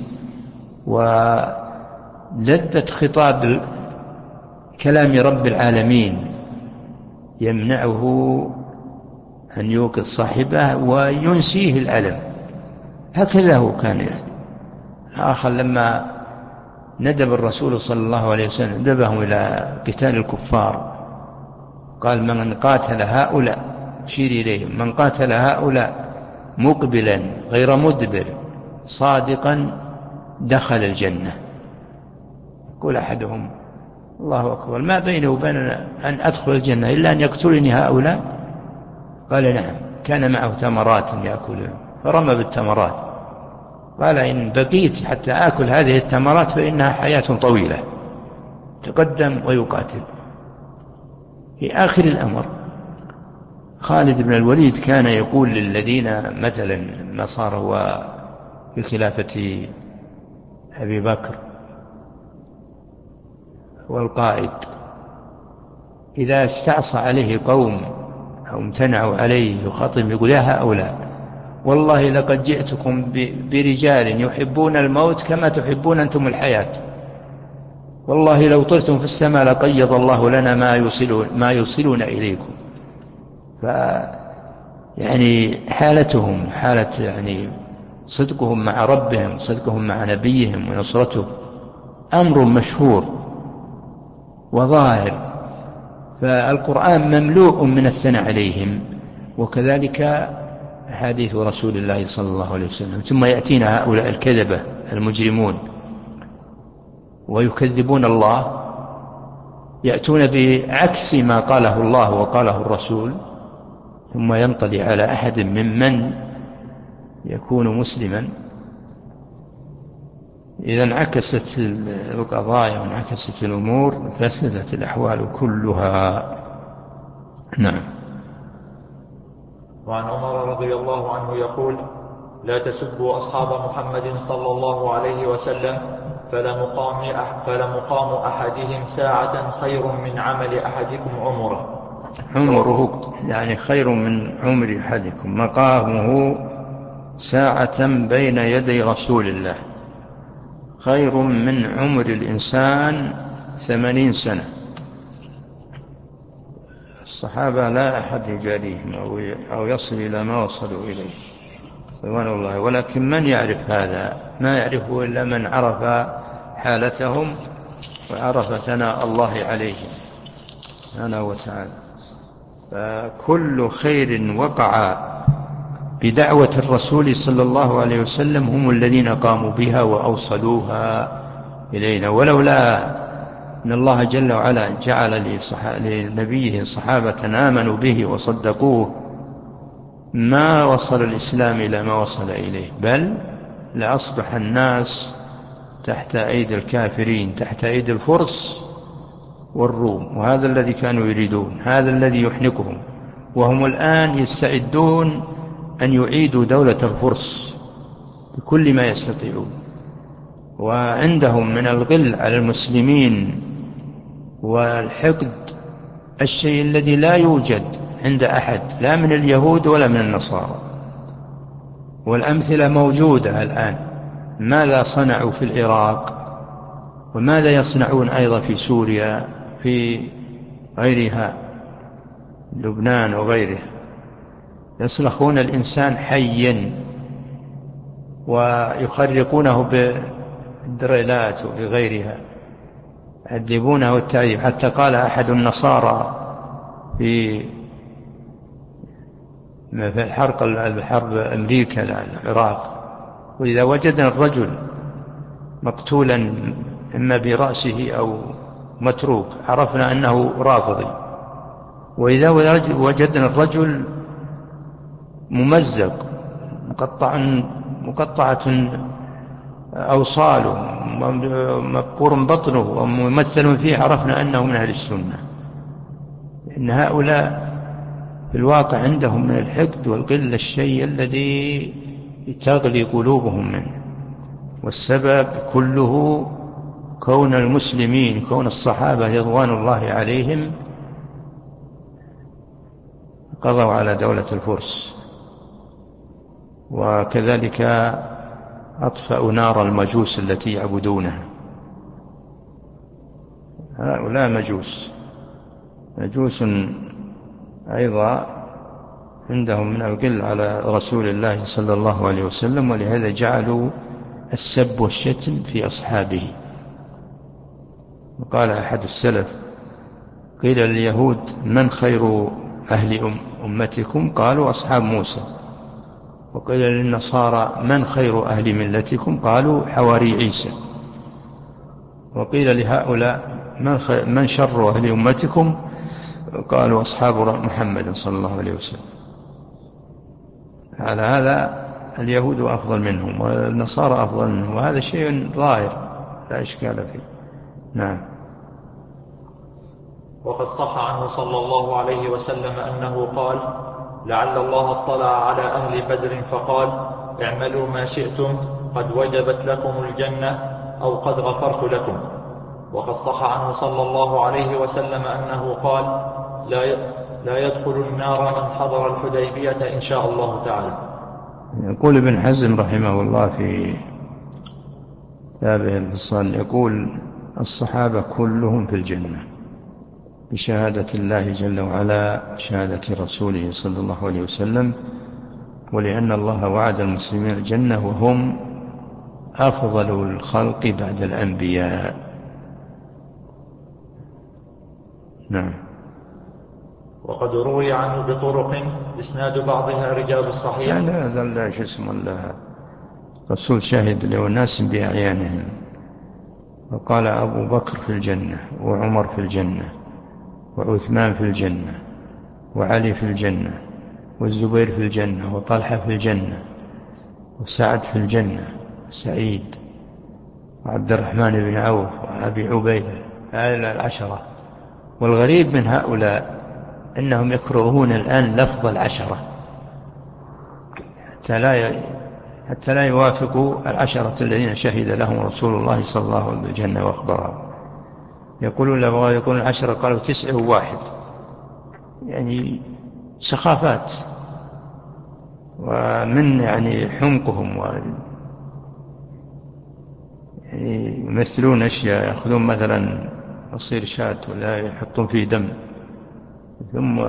ولذة خطاب كلام رب العالمين يمنعه أن يوقظ صاحبه وينسيه الألم. هكذا هو كان يعني. آخر لما ندب الرسول صلى الله عليه وسلم ندبهم إلى قتال الكفار، قال: من قاتل هؤلاء، شير إليهم، من قاتل هؤلاء مقبلا غير مدبر صادقا دخل الجنة. يقول أحدهم: الله أكبر، ما بيني وبين أن أدخل الجنة إلا أن يقتلني هؤلاء؟ قال: نعم. كان معه تمرات يأكلها فرمى بالتمرات، قال: إن بقيت حتى آكل هذه التمرات فإنها حياة طويلة. تقدم ويقاتل. في آخر الأمر خالد بن الوليد كان يقول للذين مثلا ما صار هو في خلافة أبي بكر والقائد، إذا استعصى عليه قوم أو امتنعوا عليه يخاطب يقول: يا هؤلاء، والله لقد جئتكم برجال يحبون الموت كما تحبون أنتم الحياة، والله لو طرتم في السماء لقيض الله لنا ما يوصلون إليكم. يعني حالتهم حالة يعني صدقهم مع ربهم، صدقهم مع نبيهم ونصرته أمر مشهور وظاهر، فالقرآن مملوء من الثناء عليهم، وكذلك حديث رسول الله صلى الله عليه وسلم. ثم يأتينا هؤلاء الكذبة المجرمون ويكذبون الله، يأتون بعكس ما قاله الله وقاله الرسول، ثم ينطلي على أحد ممن يكون مسلما. إذا انعكست القضايا وانعكست الأمور فسدت الأحوال كلها. نعم. وعن عمر رضي الله عنه يقول: لا تسبوا أصحاب محمد صلى الله عليه وسلم، فلمقام أحدهم ساعة خير من عمل أحدكم عمره. عمره يعني خير من عمر أحدكم، مقامه ساعة بين يدي رسول الله خير من عمر الإنسان 80 سنة. الصحابة لا أحد يجاريهم أو يصل إلى ما وصلوا إليه رضوان الله، ولكن من يعرف هذا؟ ما يعرفه إلا من عرف حالتهم وعرف ثناء الله عليهم سبحانه وتعالى. فكل خير وقع بدعوة الرسول صلى الله عليه وسلم هم الذين قاموا بها وأوصلوها إلينا، ولولا أن الله جل وعلا جعل لنبيه صحابة آمنوا به وصدقوه ما وصل الإسلام إلى ما وصل إليه، بل لأصبح الناس تحت أيدي الكافرين، تحت أيدي الفرس والروم، وهذا الذي كانوا يريدون، هذا الذي يحنكهم. وهم الآن يستعدون أن يعيدوا دولة الفرس بكل ما يستطيعون، وعندهم من الغل على المسلمين والحقد الشيء الذي لا يوجد عند أحد، لا من اليهود ولا من النصارى. والأمثلة موجودة الآن، ماذا صنعوا في العراق وماذا يصنعون أيضا في سوريا في غيرها، لبنان وغيره. يصلخون الإنسان حيا ويخرقونه بالدريلات وبغيرها، يعذبونه التعذيب. حتى قال أحد النصارى في الحرب أمريكا العراق: وإذا وجدنا الرجل مقتولا إما برأسه أو متروك عرفنا أنه رافضي، وإذا وجدنا الرجل ممزق مقطعة أوصاله مبقور بطنه وممثل فيه عرفنا أنه من أهل السنة. إن هؤلاء في الواقع عندهم من الحقد والغل الشيء الذي تغلي قلوبهم منه، والسبب كله كون المسلمين، كون الصحابة رضوان الله عليهم قضوا على دولة الفرس، وكذلك أطفأوا نار المجوس التي يعبدونها. هؤلاء مجوس أيضا عندهم من الغل على رسول الله صلى الله عليه وسلم، ولهذا جعلوا السب والشتم في أصحابه. وقال أحد السلف: قيل لليهود: من خير أهل أمتكم؟ قالوا: أصحاب موسى. وقيل للنصارى: من خير أهل ملتكم؟ قالوا: حواري عيسى. وقيل لهؤلاء: من شر أهل أمتكم؟ قالوا: أصحاب محمد صلى الله عليه وسلم. على هذا اليهود أفضل منهم والنصارى أفضل منهم، وهذا شيء ظاهر لا إشكال فيه. نعم. وقد صح عنه صلى الله عليه وسلم أنه قال: لعل الله اطلع على أهل بدر فقال: اعملوا ما شئتم قد وجبت لكم الجنة، أو قد غفرت لكم. وقد صح عنه صلى الله عليه وسلم أنه قال: لا يدخل النار من حضر الحديبية إن شاء الله تعالى. يقول ابن حزم رحمه الله في كتابه الفصال، يقول: الصحابة كلهم في الجنة بشهادة الله جل وعلا، شهادة رسوله صلى الله عليه وسلم، ولأن الله وعد المسلمين الجنة وهم أفضل الخلق بعد الأنبياء. نعم. وقد روي عنه بطرق إسناد بعضها رجال الصحيح. لا شو اسمه الله، رسول شاهد لأناس بأعيانهم، وقال: أبو بكر في الجنة، وعمر في الجنة، وعثمان في الجنة، وعلي في الجنة، والزبير في الجنة، وطلحة في الجنة، وسعد في الجنة، سعيد، وعبد الرحمن بن عوف، وأبي عبيدة. هذه العشرة. والغريب من هؤلاء أنهم يكرهون الآن لفظ العشرة حتى لا يوافقوا العشرة الذين شهد لهم رسول الله صلى الله عليه وسلم بالجنة وأخبرهم. يقولون لما يقولون العشرة قالوا 9 و1، يعني سخافات، ومن يعني حمقهم، يعني يمثلون أشياء، يأخذون مثلا عصير شاة ولا يحطون فيه دم ثم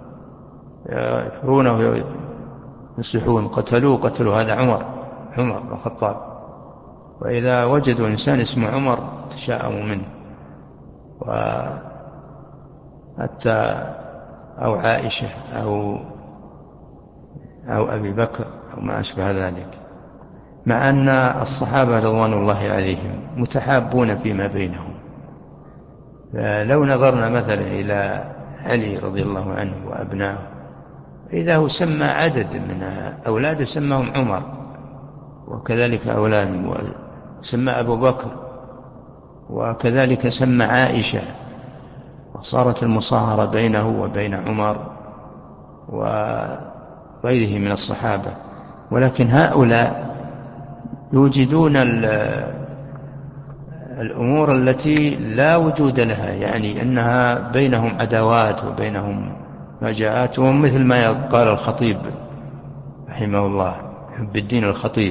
يفرونه ويصيحون: قتلوا هذا عمر بن الخطاب. وإذا وجدوا إنسان اسمه عمر تشاءموا منه، وحتى أو عائشة أو أبي بكر أو ما أشبه ذلك، مع أن الصحابة رضوان الله عليهم متحابون فيما بينهم. فلو نظرنا مثلا إلى علي رضي الله عنه وأبنائه، إذا هو سمى عدد من أولاده سماهم عمر، وكذلك أولاده، وسمى أبو بكر، وكذلك سمى عائشة، وصارت المصاهرة بينه وبين عمر وغيره من الصحابة. ولكن هؤلاء يوجدون الأمور التي لا وجود لها، يعني أنها بينهم عداوات وبينهم فجاءات. مثل ما قال الخطيب رحمه الله، حب الدين الخطيب،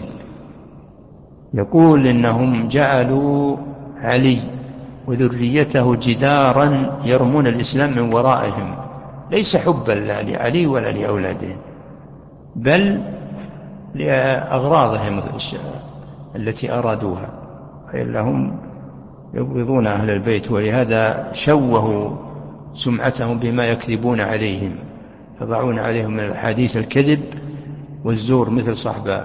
يقول: إنهم جعلوا علي وذريته جدارا يرمون الإسلام من ورائهم، ليس حبا لا لعلي ولا لأولاده، بل لأغراضهم التي أرادوها، إلا هم يبغضون أهل البيت، ولهذا شوهوا سمعتهم بما يكذبون عليهم، يضعون عليهم من الحديث الكذب والزور، مثل صاحب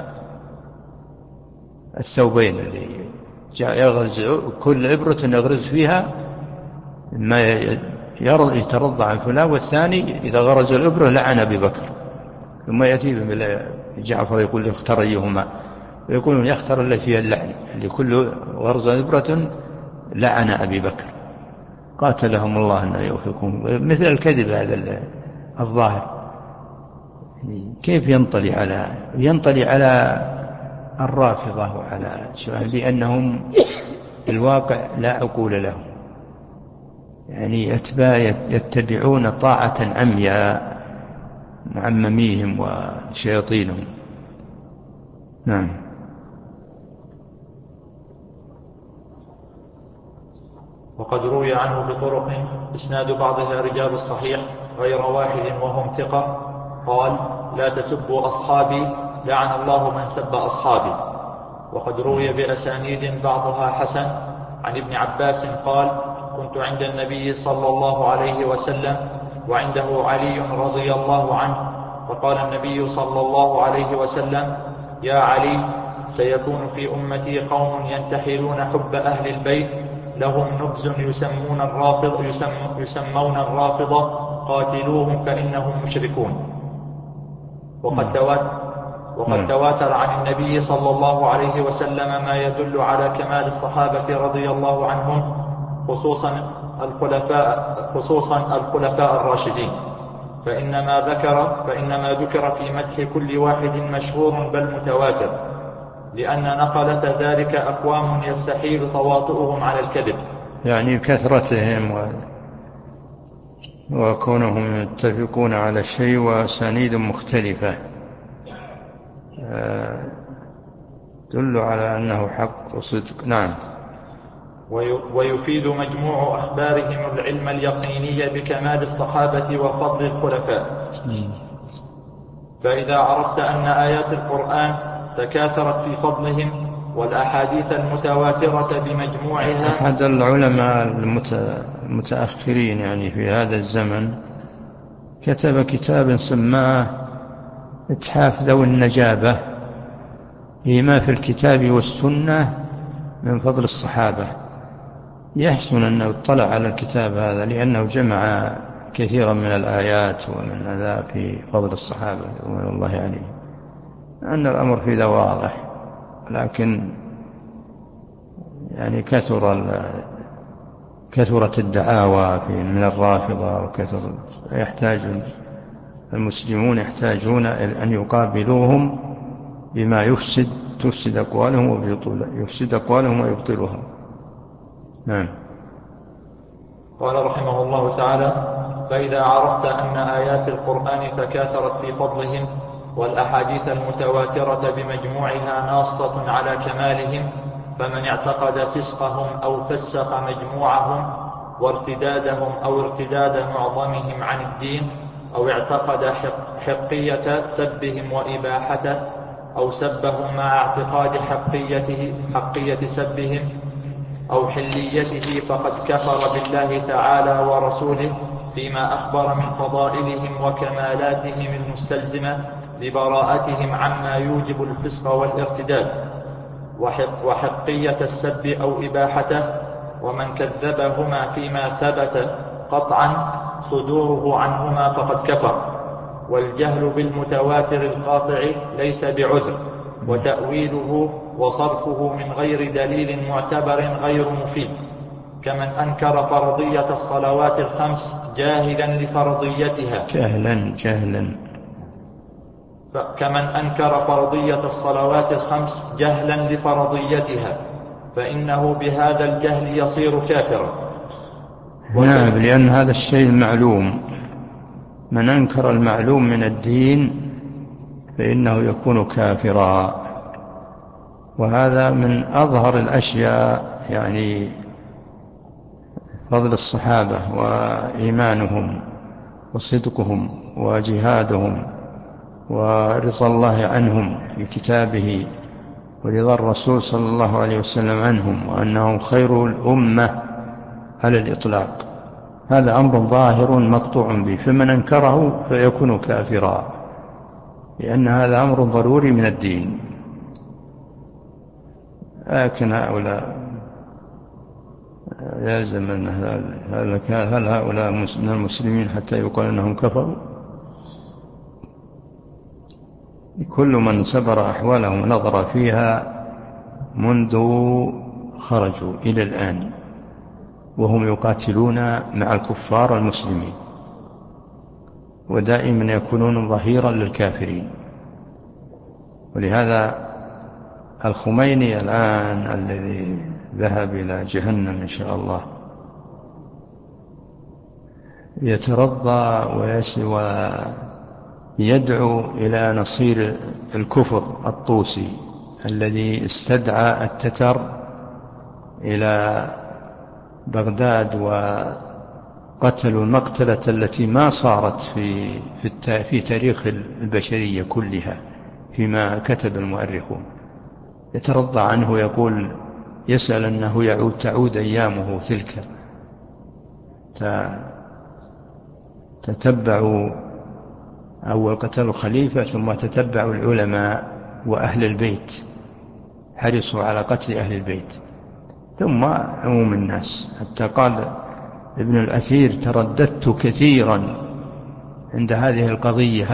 الثوبين اللي جاء يغرز كل إبرة يغرز فيها ما يترضى عن فلان، والثاني إذا غرز الإبرة لعن أبي بكر، ثم يأتي جعفر يقول: اختر أيهما، ويقولون: يختار التي فيها اللعن، لكل غرز إبرة لعن أبي بكر. قاتلهم الله أن يوفقهم. مثل الكذب هذا الظاهر، كيف ينطلي على الرافضة وعلى شبه، لأنهم الواقع لا عقول لهم، يعني يتبعون طاعة عمياء معمميهم وشياطينهم. نعم. وقد روي عنه بطرق إسناد بعضها رجال الصحيح غير واحد وهم ثقة، قال: لا تسبوا أصحابي، لعن الله من سب أصحابي. وقد روي بأسانيد بعضها حسن عن ابن عباس قال: كنت عند النبي صلى الله عليه وسلم وعنده علي رضي الله عنه، فقال النبي صلى الله عليه وسلم: يا علي، سيكون في أمتي قوم ينتحلون حب أهل البيت، لهم نبز يسمون الرافضة، قاتلوهم فإنهم مشركون. وقد تواتر عن النبي صلى الله عليه وسلم ما يدل على كمال الصحابة رضي الله عنهم، خصوصا الخلفاء الراشدين، فإنما ذكر في مدح كل واحد مشهور بل متواتر، لأن نقلة ذلك أقوام يستحيل تواطؤهم على الكذب، يعني كثرتهم وكونهم يتفقون على شيء وأسانيد مختلفة تدل على أنه حق وصدق. نعم. ويفيد مجموع أخبارهم العلم اليقيني بكمال الصحابة وفضل الخلفاء. فإذا عرفت أن آيات القرآن تكاثرت في فضلهم والأحاديث المتواترة بمجموعها. أحد العلماء المتأخرين يعني في هذا الزمن كتب كتابا سماه إتحاف ذوي النجابة فيما في الكتاب والسنة من فضل الصحابة. يحسن أنه اطلع على الكتاب هذا لأنه جمع كثيرا من الآيات ومن هذا في فضل الصحابة رضوان الله عليهم. أن الأمر في ذا واضح، لكن يعني كثرت الدعاوى من الرافضة يحتاج المسلمون يحتاجون أن يقابلوهم بما تفسد أقوالهم ويبطلها. نعم. قال رحمه الله تعالى: فإذا عرفت أن آيات القرآن تكاثرت في فضلهم والأحاديث المتواترة بمجموعها ناصة على كمالهم، فمن اعتقد فسقهم أو فسق مجموعهم وارتدادهم أو ارتداد معظمهم عن الدين، أو اعتقد حقية سبهم وإباحته، أو سبهم مع اعتقاد حقية سبهم أو حليته، فقد كفر بالله تعالى ورسوله فيما أخبر من فضائلهم وكمالاتهم المستلزمة لبراءتهم عما يوجب الفسق والارتداد وحقية السب أو إباحته. ومن كذبهما فيما ثبت قطعا صدوره عنهما فقد كفر. والجهل بالمتواتر القاطع ليس بعذر، وتأويله وصرفه من غير دليل معتبر غير مفيد. كمن أنكر فرضية الصلوات الخمس جاهلا لفرضيتها كمن أنكر فرضية الصلوات الخمس جهلا لفرضيتها فإنه بهذا الجهل يصير كافرا. نعم، لأن هذا الشيء معلوم. من أنكر المعلوم من الدين فإنه يكون كافرا، وهذا من أظهر الأشياء يعني فضل الصحابة وإيمانهم وصدقهم وجهادهم ورضا الله عنهم في كتابه ورضا الرسول صلى الله عليه وسلم عنهم، وأنهم خير الأمة على الإطلاق. هذا أمر ظاهر مقطوع به، فمن أنكره فيكون كافرا، لأن هذا أمر ضروري من الدين. لكن هؤلاء يلزم أن هل هؤلاء من المسلمين حتى يقال أنهم كفروا؟ كل من سبر أحوالهم ونظر فيها منذ خرجوا إلى الآن وهم يقاتلون مع الكفار المسلمين، ودائما يكونون ظهيرا للكافرين. ولهذا الخميني الآن الذي ذهب إلى جهنم إن شاء الله يترضى ويدعو إلى نصير الكفر الطوسي الذي استدعى التتر إلى بغداد وقتلوا المقتلة التي ما صارت في تاريخ البشرية كلها فيما كتب المؤرخون. يترضى عنه ويقول يسأل أنه تعود أيامه تلك. تتبعوا أول قتلوا خليفة ثم تتبعوا العلماء وأهل البيت، حرصوا على قتل أهل البيت ثم عموم الناس، حتى قال ابن الأثير ترددت كثيرا عند هذه القضية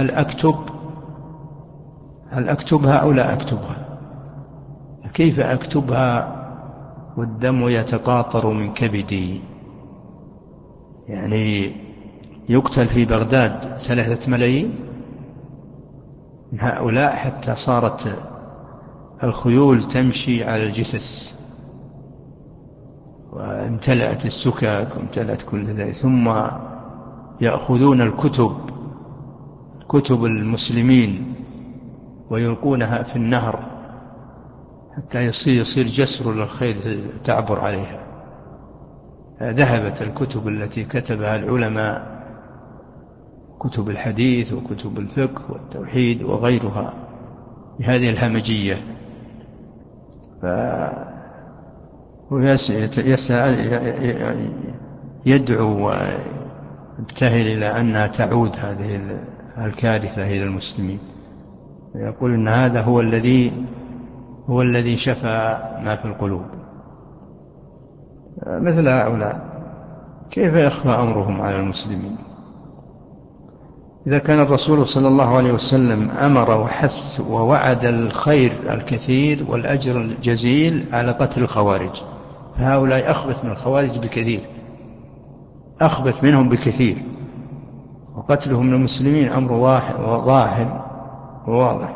هل أكتبها أو لا أكتبها؟ كيف أكتبها والدم يتقاطر من كبدي؟ يعني يقتل في بغداد 3 ملايين من هؤلاء حتى صارت الخيول تمشي على الجثث. وامتلأت السكك وامتلأت كل ذلك، ثم يأخذون كتب المسلمين ويلقونها في النهر حتى يصير جسر للخيل تعبر عليها. ذهبت الكتب التي كتبها العلماء، كتب الحديث وكتب الفقه والتوحيد وغيرها، بهذه الهمجية. يدعو ويبتهل إلى أنها تعود هذه الكارثة إلى المسلمين، يقول إن هذا هو الذي شفى ما في القلوب. مثل هؤلاء كيف يخفى أمرهم على المسلمين؟ إذا كان الرسول صلى الله عليه وسلم أمر وحث ووعد الخير الكثير والأجر الجزيل على قتل الخوارج، فهؤلاء أخبث من الخوارج بكثير، أخبث منهم بكثير، وقتلهم للمسلمين أمر ظاهر وواضح.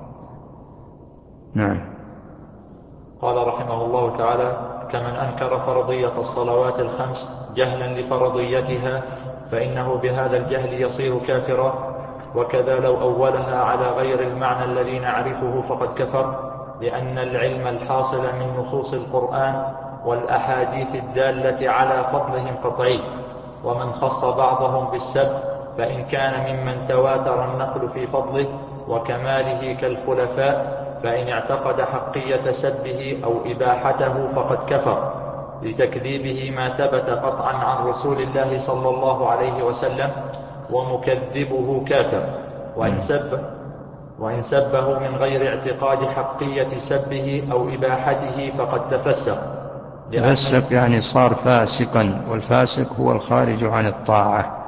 نعم. قال رحمه الله تعالى: كمن أنكر فرضية الصلوات الخمس جهلا لفرضيتها فإنه بهذا الجهل يصير كافرا، وكذا لو أولها على غير المعنى الذي نعرفه فقد كفر، لأن العلم الحاصل من نصوص القرآن والأحاديث الدالة على فضلهم قطعي. ومن خص بعضهم بالسب فإن كان ممن تواتر النقل في فضله وكماله كالخلفاء، فإن اعتقد حقية سبه أو إباحته فقد كفر، لتكذيبه ما ثبت قطعا عن رسول الله صلى الله عليه وسلم، ومكذبه كافر. وإن سبه من غير اعتقاد حقية سبه أو إباحته فقد تفسق. تفسق يعني صار فاسقا، والفاسق هو الخارج عن الطاعة.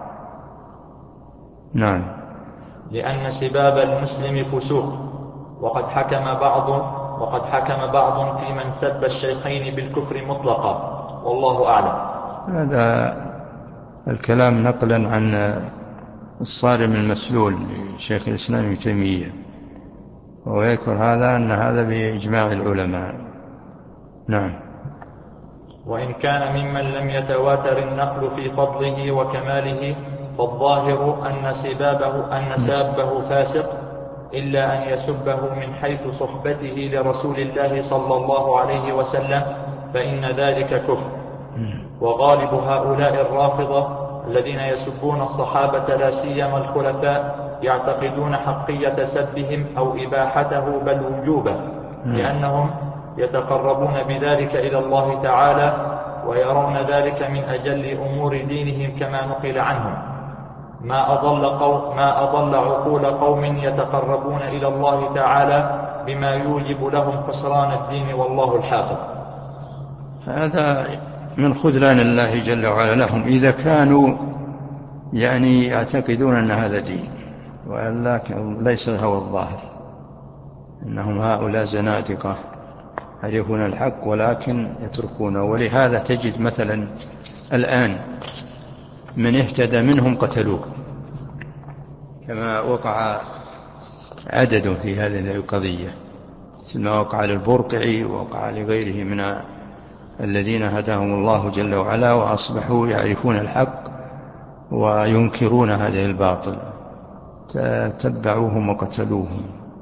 نعم. لأن سباب المسلم فسوق، وقد حكم بعض في من سب الشيخين بالكفر مطلقا، والله أعلم. هذا الكلام نقلا عن الصارم المسلول لشيخ الإسلام ابن تيمية، ويذكر أن هذا بإجماع العلماء. نعم. وإن كان ممن لم يتواتر النقل في فضله وكماله فالظاهر أن سابه فاسق، إلا أن يسبه من حيث صحبته لرسول الله صلى الله عليه وسلم، فإن ذلك كفر. وغالب هؤلاء الرافضة الذين يسبون الصحابة لا سيما الخلفاء يعتقدون حقية سبهم أو إباحته بل وجوبه، لأنهم يتقربون بذلك إلى الله تعالى، ويرون ذلك من أجل أمور دينهم كما نقل عنهم. ما أضل عقول قوم يتقربون إلى الله تعالى بما يوجب لهم خسران الدين، والله الحافظ. هذا من خذلان الله جل وعلا لهم، إذا كانوا يعتقدون أن هذا دين، ولكن ليس هو الظاهر، إنهم هؤلاء زنادقة يعرفون الحق ولكن يتركونه. ولهذا تجد مثلا الآن من اهتدى منهم قتلوه، كما وقع عدد في هذه القضية، مثل ما وقع للبرقعي ووقع لغيره من الذين هداهم الله جل وعلا وأصبحوا يعرفون الحق وينكرون هذه الباطل، تتبعوهم وقتلوهم.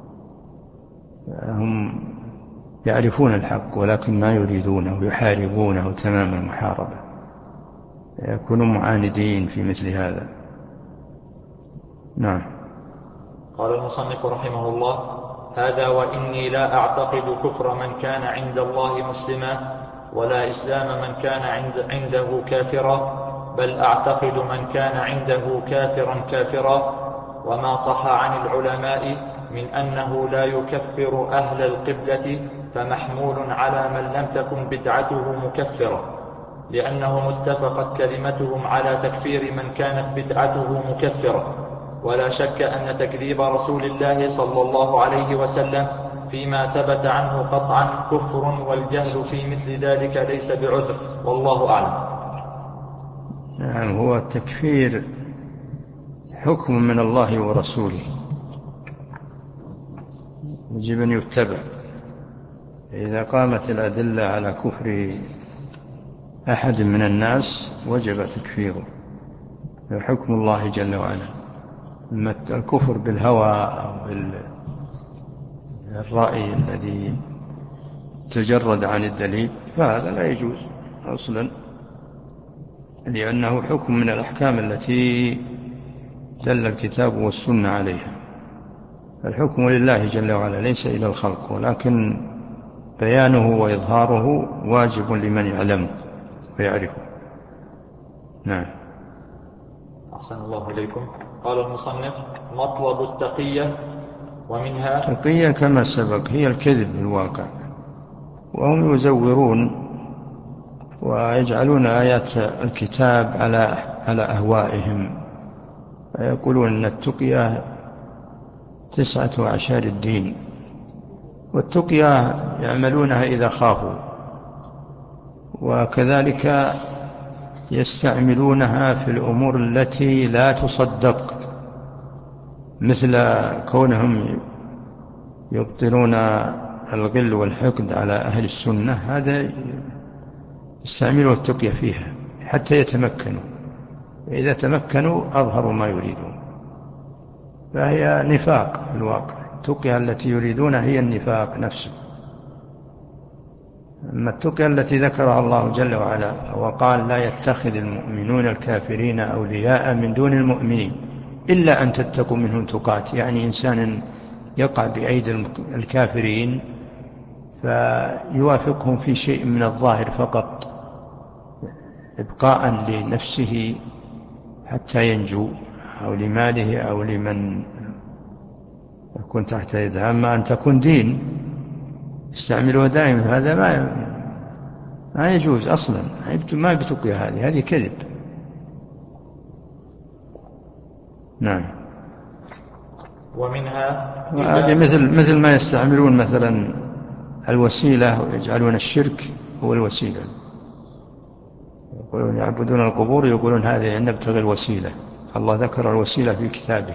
هم يعرفون الحق ولكن ما يريدونه، يحاربونه تمام المحاربة، يكونوا معاندين في مثل هذا. نعم. قال المصنف رحمه الله: هذا وإني لا أعتقد كفر من كان عند الله مسلما، ولا إسلام من كان عنده كافرا، بل أعتقد من كان عنده كافرا، وما صح عن العلماء من أنه لا يكفر أهل القبلة فمحمول على من لم تكن بدعته مكفرة، لأنهم اتفقت كلمتهم على تكفير من كانت بدعته مكفرة. ولا شك أن تكذيب رسول الله صلى الله عليه وسلم فيما ثبت عنه قطعا كفر، والجهل في مثل ذلك ليس بعذر، والله أعلم. نعم. هو التكفير حكم من الله ورسوله، يجب أن يتبع. إذا قامت الأدلة على كفر أحد من الناس وجب تكفيره، حكم الله جل وعلا. أما الكفر بالهوى أو بالرأي الذي تجرد عن الدليل فهذا لا يجوز أصلا، لأنه حكم من الأحكام التي دل الكتاب والسنة عليها. الحكم لله جل وعلا ليس إلى الخلق، ولكن بيانه وإظهاره واجب لمن يعلمه ويعرفه. نعم. أحسن الله إليكم. قال المصنف: مطلب التقية، ومنها التقية كما سبق هي الكذب في الواقع، وهم يزورون ويجعلون آيات الكتاب على أهوائهم، ويقولون أن التقية 19 الدين، والتقية يعملونها إذا خافوا، وكذلك يستعملونها في الأمور التي لا تصدق، مثل كونهم يبطلون الغل والحقد على أهل السنة، هذا يستعملوا التقية فيها حتى يتمكنوا، إذا تمكنوا أظهروا ما يريدون، فهي نفاق في الواقع. التقية التي يريدونها هي النفاق نفسه. أما التقية التي ذكرها الله جل وعلا وقال: لا يتخذ المؤمنون الكافرين أولياء من دون المؤمنين إلا أن تتقوا منهم تقات، يعني إنسان يقع بأيدي الكافرين فيوافقهم في شيء من الظاهر فقط إبقاء لنفسه حتى ينجو، أو لماله، أو لمن يكون تحت يده. أما أن تكون دين يستعملها دائما، هذا ما يجوز أصلا، ما بتقيا، هذه كذب. نعم. ومنها وهذه مثل ما يستعملون مثلا الوسيلة ويجعلون الشرك هو الوسيلة، يقولون يعبدون القبور، يقولون هذا نبتغي الوسيلة، الله ذكر الوسيلة في كتابه.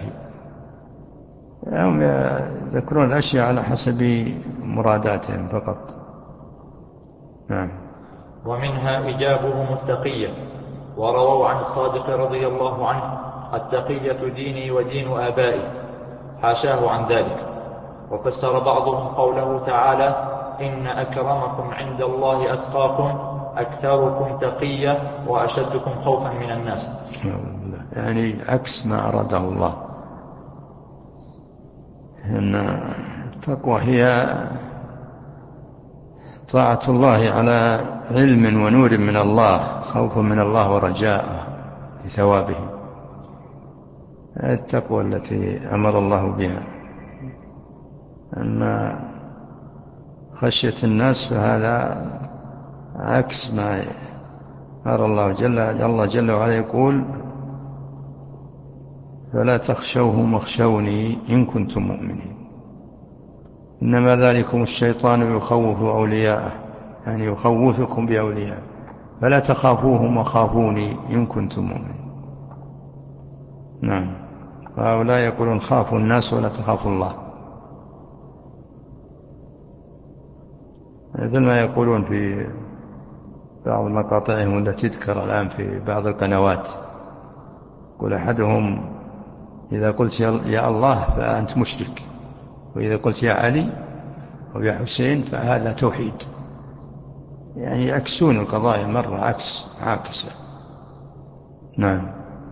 هم يذكرون الأشياء على حسب مراداتهم فقط. نعم. ومنها إجابهم التقية، ورووا عن الصادق رضي الله عنه: التقية ديني ودين آبائي، حاشاه عن ذلك. وفسر بعضهم قوله تعالى: إن أكرمكم عند الله أتقاكم أكثركم تقية وأشدكم خوفا من الناس، يعني عكس ما أراده الله، إن التقوى هي طاعة الله على علم ونور من الله، خوف من الله ورجاء لثوابه، التقوى التي أمر الله بها. أما خشية الناس فهذا عكس ما أرى الله جل وعلا يقول: فلا تخشوهم واخشوني إن كنتم مؤمنين، إنما ذلكم الشيطان يخوف أولياءه، يعني يخوفكم بأولياءه، فلا تخافوهم وخافوني إن كنتم مؤمنين. نعم. هؤلاء يقولون خافوا الناس ولا تخافوا الله، مثل ما يقولون في بعض مقاطعهم التي تذكر الآن في بعض القنوات، يقول أحدهم: إذا قلت يا الله فأنت مشرك، وإذا قلت يا علي أو يا حسين فهذا توحيد. يعني يعكسون القضايا مرة عاكسة. نعم.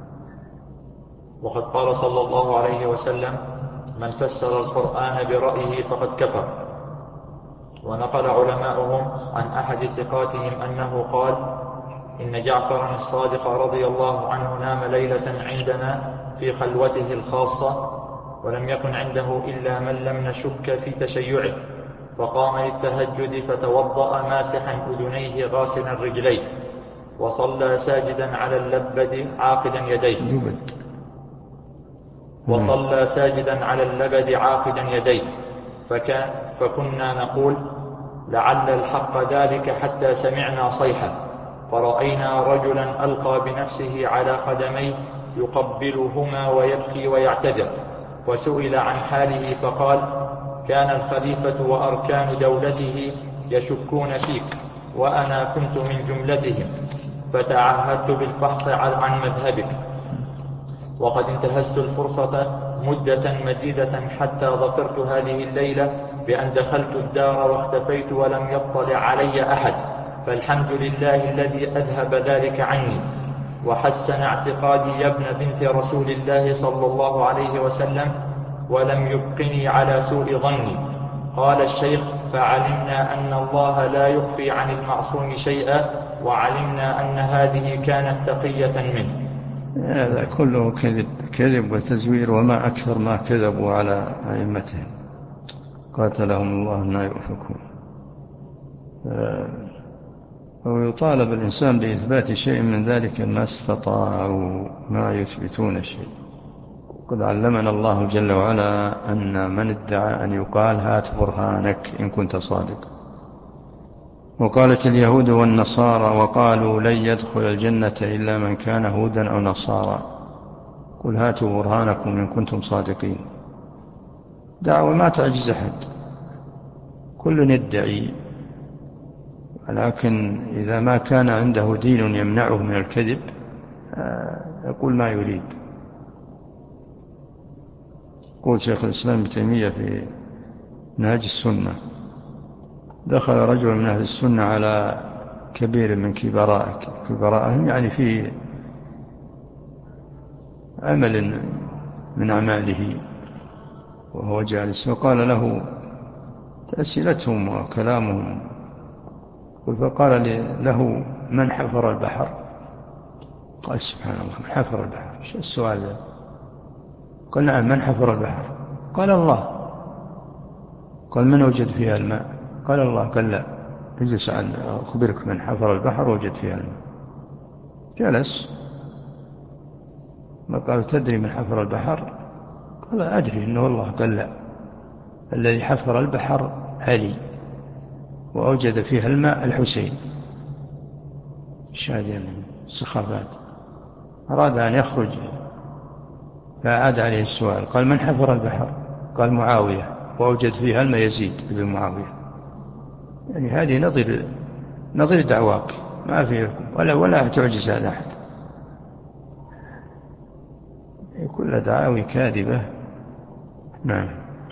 وقد قال صلى الله عليه وسلم: من فسر القرآن برأيه فقد كفر. ونقل علماؤهم عن أحد ثقاتهم أنه قال: إن جعفرا الصادق رضي الله عنه نام ليلة عندنا في خلوته الخاصة، ولم يكن عنده إلا من لم نشك في تشيعه، فقام للتهجد فتوضأ ماسحا أذنيه غاسلا رجليه، وصلى ساجدا على اللبد عاقدا يديه فكنا نقول: لعل الحق ذلك، حتى سمعنا صيحة، فرأينا رجلا ألقى بنفسه على قدميه يقبلهما ويبكي ويعتذر، وسئل عن حاله فقال: كان الخليفة وأركان دولته يشكون فيك، وأنا كنت من جملتهم، فتعهدت بالفحص عن مذهبك، وقد انتهزت الفرصة مدة مديدة حتى ظفرت هذه الليلة بأن دخلت الدار واختفيت ولم يطلع علي أحد، فالحمد لله الذي أذهب ذلك عني وحسن اعتقادي يا ابن بنت رسول الله صلى الله عليه وسلم، ولم يبقني على سوء ظني. قال الشيخ: فعلمنا أن الله لا يخفي عن المعصوم شيئا، وعلمنا أن هذه كانت تقية منه. هذا كله كذب وتزوير، وما أكثر ما كذبوا على أئمتهم قاتلهم الله أن يؤفكون. ويطالب الإنسان بإثبات شيء من ذلك ما استطاعوا، ما يثبتون شيء. قد علمنا الله جل وعلا أن من ادعى أن يقال هات برهانك إن كنت صادق. وقالت اليهود والنصارى وقالوا لن يدخل الجنة إلا من كان هودا أو نصارى، قل هاتوا برهانكم إن كنتم صادقين. دعوة ما تعجز أحد، كل يدعي، ولكن إذا ما كان عنده دين يمنعه من الكذب يقول ما يريد. يقول شيخ الإسلام ابن تيمية في نهج السنة: دخل رجل من أهل السنة على كبير من كبرائهم، يعني في عمل من أعماله وهو جالس، وقال له أسئلتهم وكلامهم، فقال له: من حفر البحر؟ قال: سبحان الله، من حفر البحر؟ شو السؤال ذا؟ قال: نعم، من حفر البحر؟ قال: الله. قال: من وجد فيها الماء؟ قال: الله. قال: لا، اجلس أخبرك من حفر البحر وجد فيها الماء. جلس، ما قال: تدري من حفر البحر؟ قال: أدري إنه الله. قال: لا، الذي حفر البحر علي، وأوجد فيها الماء الحسين. شادين سخافات. أراد أن يخرج فأعاد عليه السؤال، قال: من حفر البحر؟ قال: معاوية، وأوجد فيها الماء يزيد بن معاوية. يعني هذه نظير دعواك، ما فيه ولا تعجز هذا أحد، كل دعاوي كاذبة. نعم.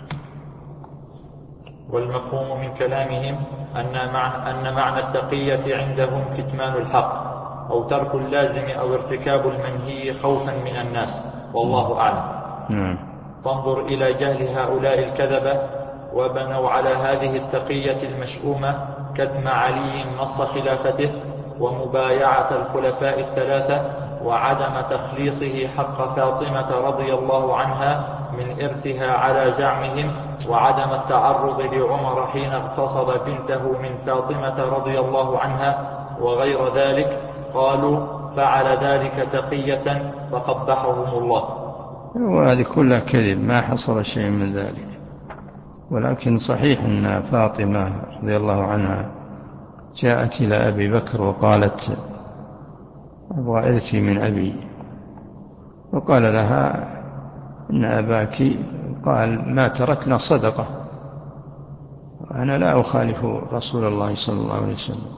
والمفهوم من كلامهم أن معنى التقية عندهم كتمان الحق، أو ترك اللازم، أو ارتكاب المنهي خوفا من الناس، والله أعلم. فانظر إلى جهل هؤلاء الكذبة، وبنوا على هذه التقية المشؤومة كتم علي نص خلافته، ومبايعة الخلفاء الثلاثة، وعدم تخليصه حق فاطمة رضي الله عنها من إرثها على زعمهم، وعدم التعرض لعمر حين اغتصب بنته من فاطمة رضي الله عنها، وغير ذلك. قالوا: فعل ذلك تقية فقبحهم الله. وهذه كلها كذب، ما حصل شيء من ذلك. ولكن صحيح أن فاطمة رضي الله عنها جاءت إلى أبي بكر وقالت: أبغى إرثي من أبي، وقال لها: إن أباك قال ما تركنا صدقة، أنا لا أخالف رسول الله صلى الله عليه وسلم.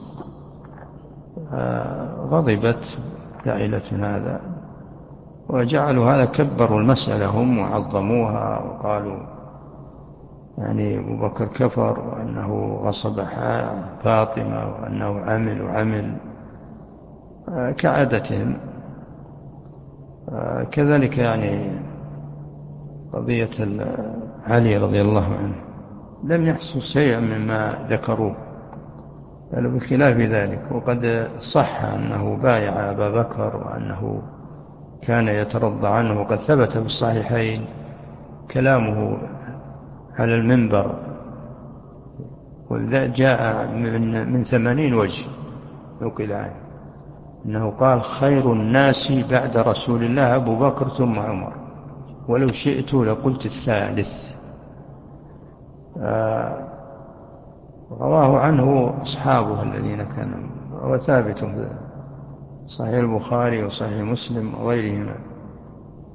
غضبت عائلة هذا، وجعلوا هذا، كبروا المسألة هم وعظموها، وقالوا يعني أبو بكر كفر، وأنه غصب فاطمة، وأنه عمل كعادتهم. كذلك يعني قضية علي رضي الله عنه لم يحصل شيئا مما ذكروه، بل بخلاف ذلك. وقد صح أنه بايع أبا بكر، وأنه كان يترضى عنه، وقد ثبت في الصحيحين كلامه على المنبر، وذا جاء من 80 وجه نقل عنه أنه قال: خير الناس بعد رسول الله أبو بكر ثم عمر، ولو شئت لقلت الثالث. رواه عنه أصحابه الذين كانوا، وثابت في صحيح البخاري وصحيح مسلم وغيرهما.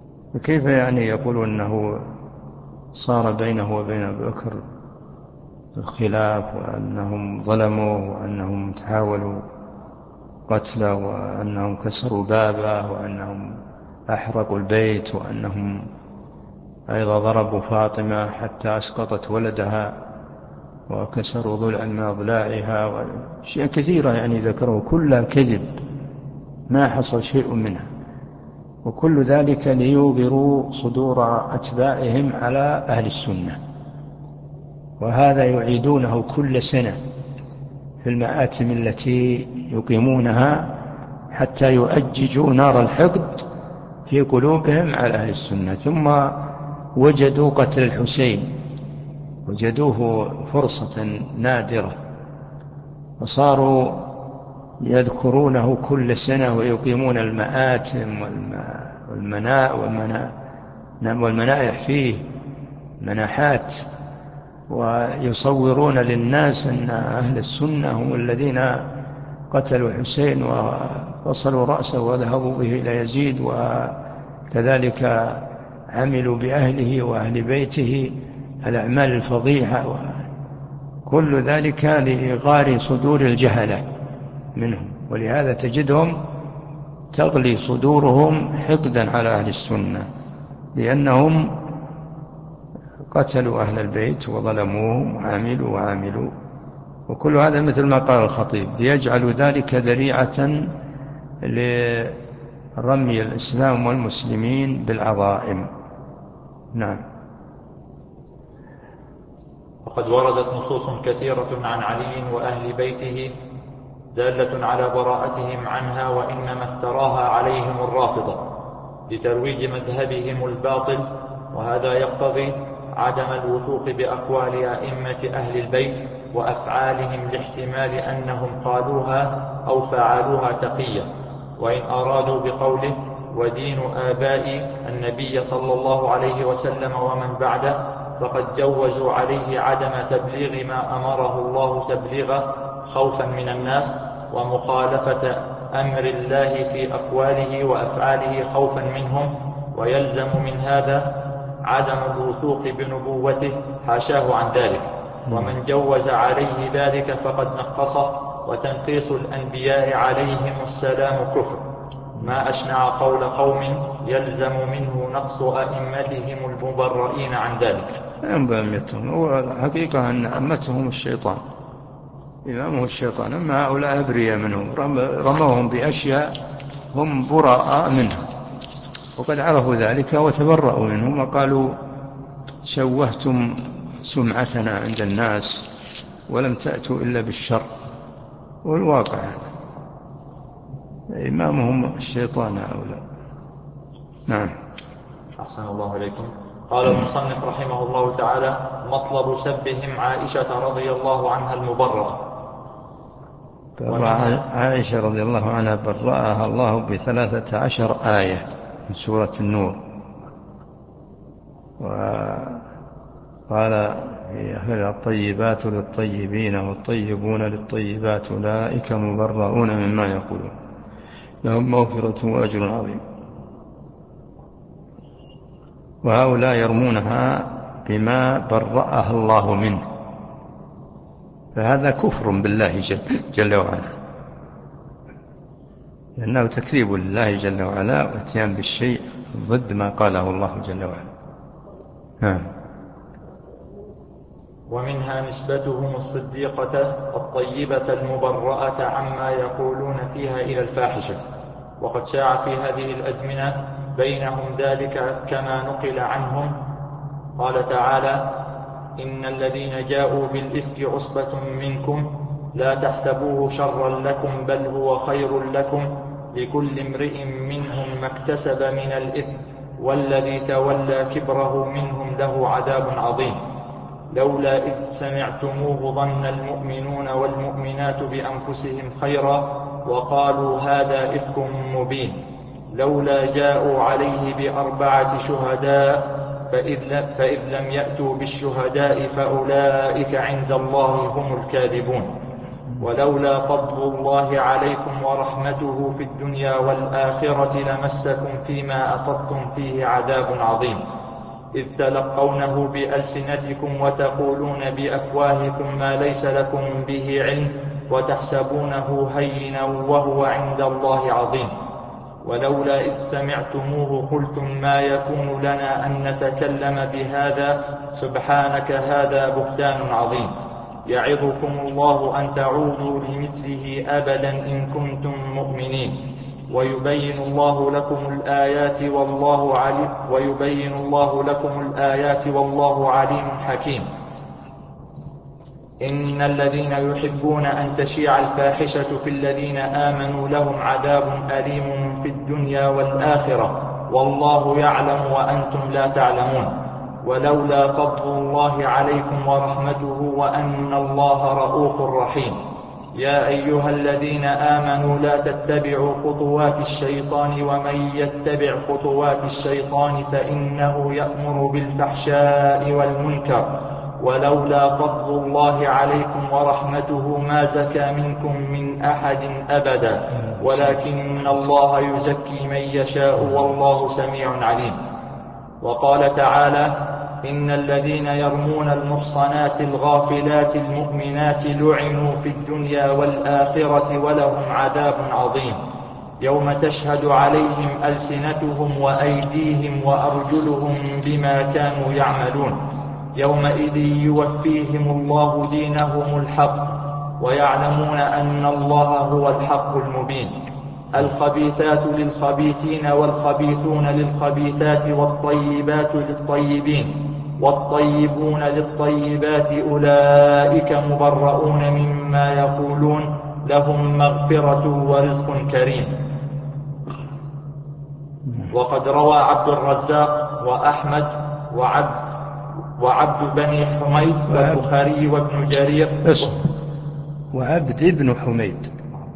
فكيف يعني يقول أنه صار بينه وبين أبي بكر الخلاف، وأنهم ظلموه، وأنهم تحاولوا قتله، وأنهم كسروا بابه، وأنهم أحرقوا البيت، وأنهم أيضا ضربوا فاطمة حتى أسقطت ولدها، وكسروا ضلعا من أضلاعها، وشيء كثيرة يعني ذكروا كلها كذب، ما حصل شيء منها، وكل ذلك ليوغروا صدور أتباعهم على أهل السنة. وهذا يعيدونه كل سنة في المآتم التي يقيمونها حتى يؤججوا نار الحقد في قلوبهم على أهل السنة. ثم وجدوا قتل الحسين، وجدوه فرصة نادرة، وصاروا يذكرونه كل سنة ويقيمون المآتم والمنائح فيه مناحات، ويصورون للناس أن أهل السنة هم الذين قتلوا الحسين وفصلوا رأسه وذهبوا به إلى يزيد، وكذلك عملوا بأهله وأهل بيته الأعمال الفظيعة، كل ذلك لإغار صدور الجهلة منهم. ولهذا تجدهم تغلي صدورهم حقدا على أهل السنة، لأنهم قتلوا أهل البيت وظلموهم وعاملوا، وكل هذا مثل ما قال الخطيب ليجعلوا ذلك ذريعة لرمي الإسلام والمسلمين بالعظائم. نعم. وقد وردت نصوص كثيرة عن علي وأهل بيته دالة على براءتهم عنها، وإنما افتراها عليهم الرافضة لترويج مذهبهم الباطل، وهذا يقتضي عدم الوثوق بأقوال أئمة أهل البيت وأفعالهم لاحتمال أنهم قالوها أو فعلوها تقية. وإن أرادوا بقوله ودين آباء النبي صلى الله عليه وسلم ومن بعده، فقد جوزوا عليه عدم تبليغ ما أمره الله تبليغه خوفا من الناس، ومخالفة أمر الله في أقواله وأفعاله خوفا منهم، ويلزم من هذا عدم الوثوق بنبوته حاشاه عن ذلك. ومن جوز عليه ذلك فقد نقصه، وتنقيص الأنبياء عليهم السلام كفر، ما أشنع قول قوم يلزم منه نقص أئمتهم المبرئين عن ذلك. أئمتهم هو حقيقة أن أئمتهم الشيطان، إمامه الشيطان، أما هؤلاء أبرياء منهم، رموهم بأشياء هم براء منها، وقد عرفوا ذلك وتبرأوا منهم، وقالوا شوهتم سمعتنا عند الناس ولم تأتوا إلا بالشر. والواقع إمامهم الشيطان هؤلاء. نعم. أحسن الله إليكم. قال المصنف رحمه الله تعالى: مطلب سبهم عائشة رضي الله عنها المبرأة. عائشة رضي الله عنها برأها الله ب13 آية من سورة النور، وقال في آخر: الطيبات للطيبين والطيبون للطيبات أولئك مبرؤون مما يقولون لهم مغفرة وأجر عظيم. وهؤلاء يرمونها بما برأها الله منه، فهذا كفر بالله جل وعلا، لأنه تكذيب لله جل وعلا واتيان بالشيء ضد ما قاله الله جل وعلا. ومنها نسبتهم الصديقة الطيبة المبرأة عما يقولون فيها إلى الفاحشة، وقد شاع في هذه الأزمنة بينهم ذلك كما نقل عنهم. قال تعالى: إن الذين جاءوا بالإفك عصبة منكم لا تحسبوه شرا لكم بل هو خير لكم لكل امرئ منهم ما اكتسب من الإثم والذي تولى كبره منهم له عذاب عظيم. لولا إذ سمعتموه ظن المؤمنون والمؤمنات بأنفسهم خيرا وقالوا هذا إفك مبين. لولا جاءوا عليه ب4 شهداء فإذ لم يأتوا بالشهداء فأولئك عند الله هم الكاذبون. ولولا فضل الله عليكم ورحمته في الدنيا والآخرة لمسكم فيما أفضتم فيه عذاب عظيم، إذ تلقونه بألسنتكم وتقولون بأفواهكم ما ليس لكم به علم وتحسبونه هينا وهو عند الله عظيم. ولولا إذ سمعتموه قلتم ما يكون لنا أن نتكلم بهذا سبحانك هذا بهتان عظيم. يعظكم الله أن تعودوا لمثله أبدا إن كنتم مؤمنين. ويبين الله لكم الآيات والله عليم حكيم. إن الذين يحبون أن تشيع الفاحشة في الذين آمنوا لهم عذاب أليم في الدنيا والآخرة والله يعلم وأنتم لا تعلمون. ولولا فضل الله عليكم ورحمته وأن الله رؤوف رحيم. يا أيها الذين آمنوا لا تتبعوا خطوات الشيطان ومن يتبع خطوات الشيطان فإنه يأمر بالفحشاء والمنكر ولولا فضل الله عليكم ورحمته ما زكى منكم من أحد أبدا ولكن الله يزكي من يشاء والله سميع عليم. وقال تعالى إن الذين يرمون المحصنات الغافلات المؤمنات لعنوا في الدنيا والآخرة ولهم عذاب عظيم. يوم تشهد عليهم ألسنتهم وأيديهم وأرجلهم بما كانوا يعملون يومئذ يوفيهم الله دينهم الحق ويعلمون أن الله هو الحق المبين. الخبيثات للخبيثين والخبيثون للخبيثات والطيبات للطيبين والطيبون للطيبات أولئك مبرؤون مما يقولون لهم مغفرة ورزق كريم. وقد روى عبد الرزاق وأحمد وعبد بن حميد والبخاري وابن جرير وعبد ابن حميد.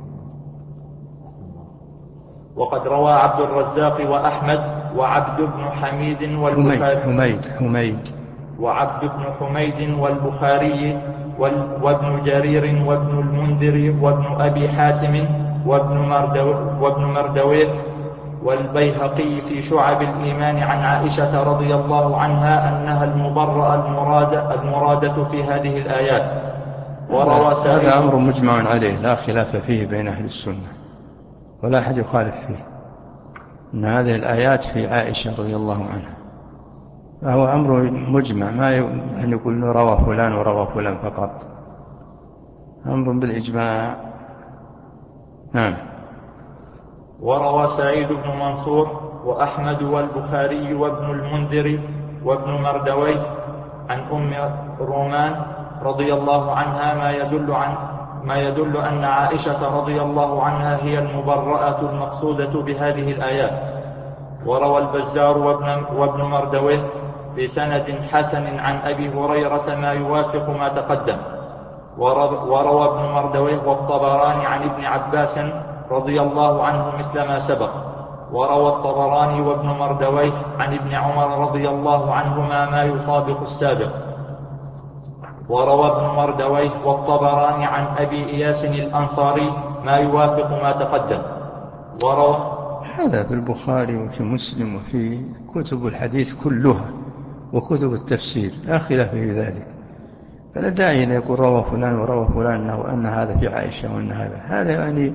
وقد روى عبد الرزاق وأحمد وعبد بن حميد والبخاري وعبد بن حميد والبخاري وابن جرير وابن المنذر وابن أبي حاتم وابن مردويه والبيهقي في شعب الإيمان عن عائشة رضي الله عنها أنها المبرأة المرادة في هذه الآيات. وروى هذا أمر مجمع عليه لا خلاف فيه بين أهل السنة ولا أحد يخالف فيه أن هذه الآيات في عائشة رضي الله عنها، فهو أمر مجمع ما أن يقول روى فلان وروى فلان فقط، أمر بالإجماع. نعم. وروى سعيد بن منصور وأحمد والبخاري وابن المنذر وابن مردوي عن أم رومان رضي الله عنها ما يدل أن عائشة رضي الله عنها هي المبرأة المقصودة بهذه الآيات. وروى البزار وابن مردويه بسند حسن عن أبي هريرة ما يوافق ما تقدم. وروى ابن مردويه والطبراني عن ابن عباس رضي الله عنه مثل ما سبق. وروى الطبراني وابن مردويه عن ابن عمر رضي الله عنهما ما يطابق السابق. وروى ابن مردويه والطبراني عن أبي إياس الأنصاري ما يوافق ما تقدم. وروى هذا في البخاري وفي مسلم وفي كتب الحديث كلها وكتب التفسير لا خلاف في ذلك، فلا داعي أن يقول روى فلان وروى فلان أن هذا في عائشة وأن هذا يعني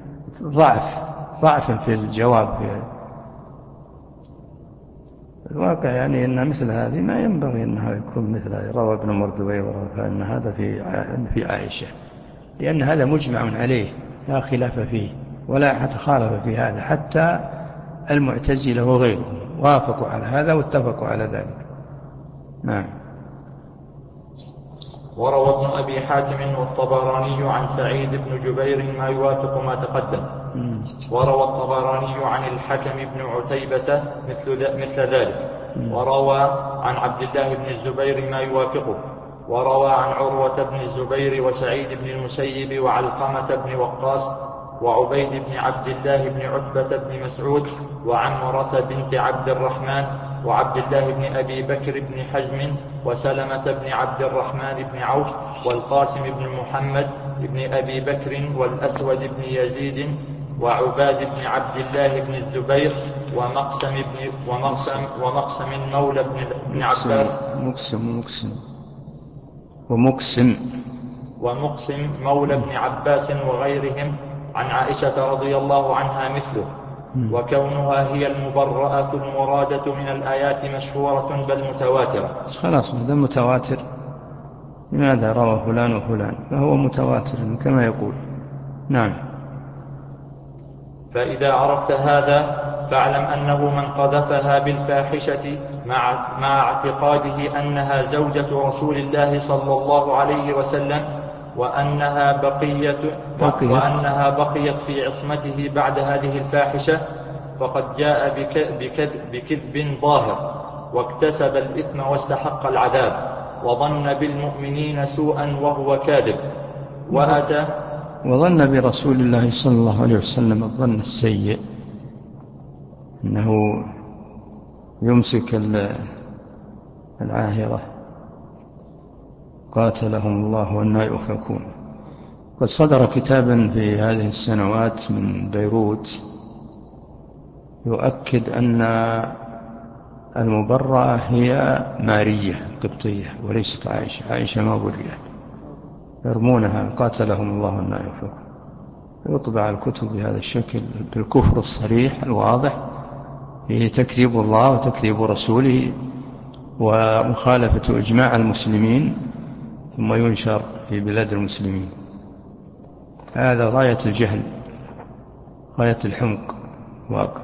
ضعف في الجواب. في الواقع يعني أن مثل هذه ما ينبغي أنها يكون مثل هذه روى ابن مردويه وروى فأن هذا في عائشة، لأن هذا مجمع عليه لا خلاف فيه ولا أحد خالف في هذا، حتى المعتزلة وغيرهم وافقوا على هذا واتفقوا على ذلك. نعم. وروى ابن أبي حاتم والطبراني عن سعيد بن جبير ما يوافق ما تقدم. وروى الطبراني عن الحكم بن عتيبة مثل ذلك. وروى عن عبد الله بن الزبير ما يوافقه. وروى عن عروة بن الزبير وسعيد بن المسيب وعلقمة بن وقاص وعبيد بن عبد الله بن عتبة بن مسعود وعمرة بنت عبد الرحمن وعبد الله بن أبي بكر بن حزم وسلمة بن عبد الرحمن بن عوف والقاسم بن محمد بن أبي بكر والأسود بن يزيد وعباد بن عبد الله بن الزبير ومقسم مولى بن عباس ومقسم مولى بن عباس وغيرهم عن عائشة رضي الله عنها مثله. وكونها هي المبرأة المرادة من الآيات مشهورة بل متواترة. خلاص هذا متواتر، لماذا روى فلان وفلان؟ فهو متواتر كما يقول. نعم. فإذا عرفت هذا فاعلم أنه من قذفها بالفاحشة مع اعتقاده أنها زوجة رسول الله صلى الله عليه وسلم وأنها بقيت في عصمته بعد هذه الفاحشة، فقد جاء بكذب ظاهر واكتسب الإثم واستحق العذاب وظن بالمؤمنين سوءا وهو كاذب وظن برسول الله صلى الله عليه وسلم الظن السيء، أنه يمسك العاهرة قاتلهم الله وأنى يؤفكون. قد صدر كتابا في هذه السنوات من بيروت يؤكد أن المبرأة هي مارية القبطية وليست عائشة ما برئت، يرمونها قاتلهم الله وأنى يؤفكون. يطبع الكتب بهذا الشكل بالكفر الصريح الواضح فيه تكذيب الله وتكذيب رسوله ومخالفة إجماع المسلمين، ثم ينشر في بلاد المسلمين. هذا غاية الجهل، غاية الحمق واقع.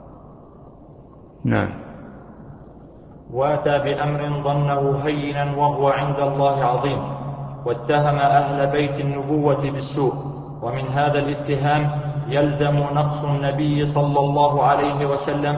نعم. واتى بأمر ظنه هينا وهو عند الله عظيم، واتهم أهل بيت النبوة بالسوء، ومن هذا الاتهام يلزم نقص النبي صلى الله عليه وسلم،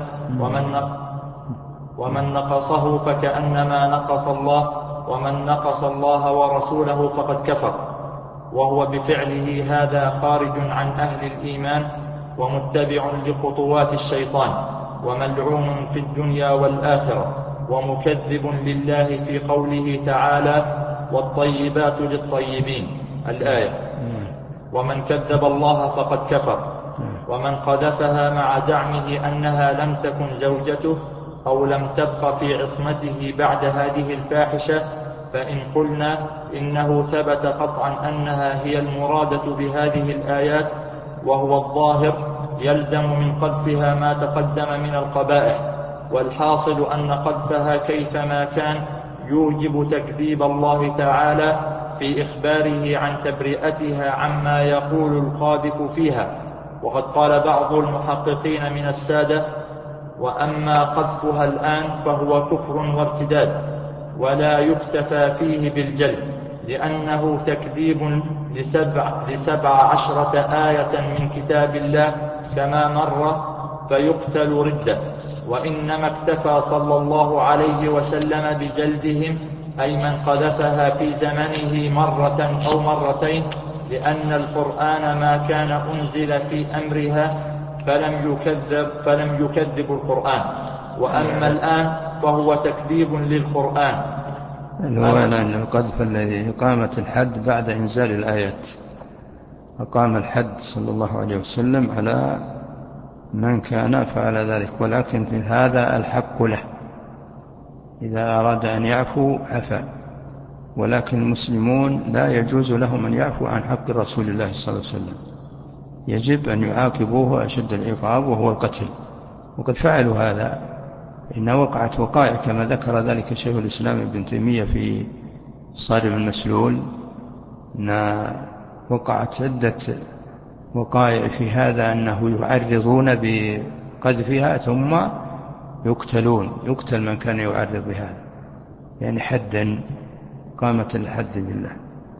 ومن نقصه فكأنما نقص الله، ومن نقص الله ورسوله فقد كفر، وهو بفعله هذا خارج عن أهل الإيمان ومتبع لخطوات الشيطان وملعون في الدنيا والآخرة ومكذب لله في قوله تعالى والطيبات للطيبين الآية. ومن كذب الله فقد كفر. ومن قذفها مع زعمه أنها لم تكن زوجته أو لم تبق في عصمته بعد هذه الفاحشة، فإن قلنا إنه ثبت قطعا أنها هي المرادة بهذه الآيات وهو الظاهر، يلزم من قذفها ما تقدم من القبائح، والحاصل أن قذفها كيفما كان يوجب تكذيب الله تعالى في إخباره عن تبرئتها عما يقول القاذف فيها. وقد قال بعض المحققين من السادة: وأما قذفها الآن فهو كفر وارتداد، ولا يكتفى فيه بالجلد، لأنه تكذيب ل17 آية من كتاب الله كما مر، فيقتل ردة. وإنما اكتفى صلى الله عليه وسلم بجلدهم، أي من قذفها في زمنه مرة أو مرتين، لأن القرآن ما كان أنزل في أمرها فلم يكذب القرآن. وأما الآن فهو تكذيب للقرآن. القذف الذي إقامة الحد بعد إنزال الآيات، أقام الحد صلى الله عليه وسلم على من كان فعل ذلك، ولكن في هذا الحق له، إذا أراد أن يعفو عفا، ولكن المسلمون لا يجوز لهم أن يعفو عن حق رسول الله صلى الله عليه وسلم، يجب أن يعاقبوه أشد العقاب وهو القتل. وقد فعلوا هذا، إن وقعت وقائع كما ذكر ذلك شيخ الإسلام ابن تيمية في صارم المسلول، أن وقعت عدة وقائع في هذا، أنه يعرضون بقذفها ثم يقتل من كان يعرض بهذا، يعني حدا، قامة الحد بالله.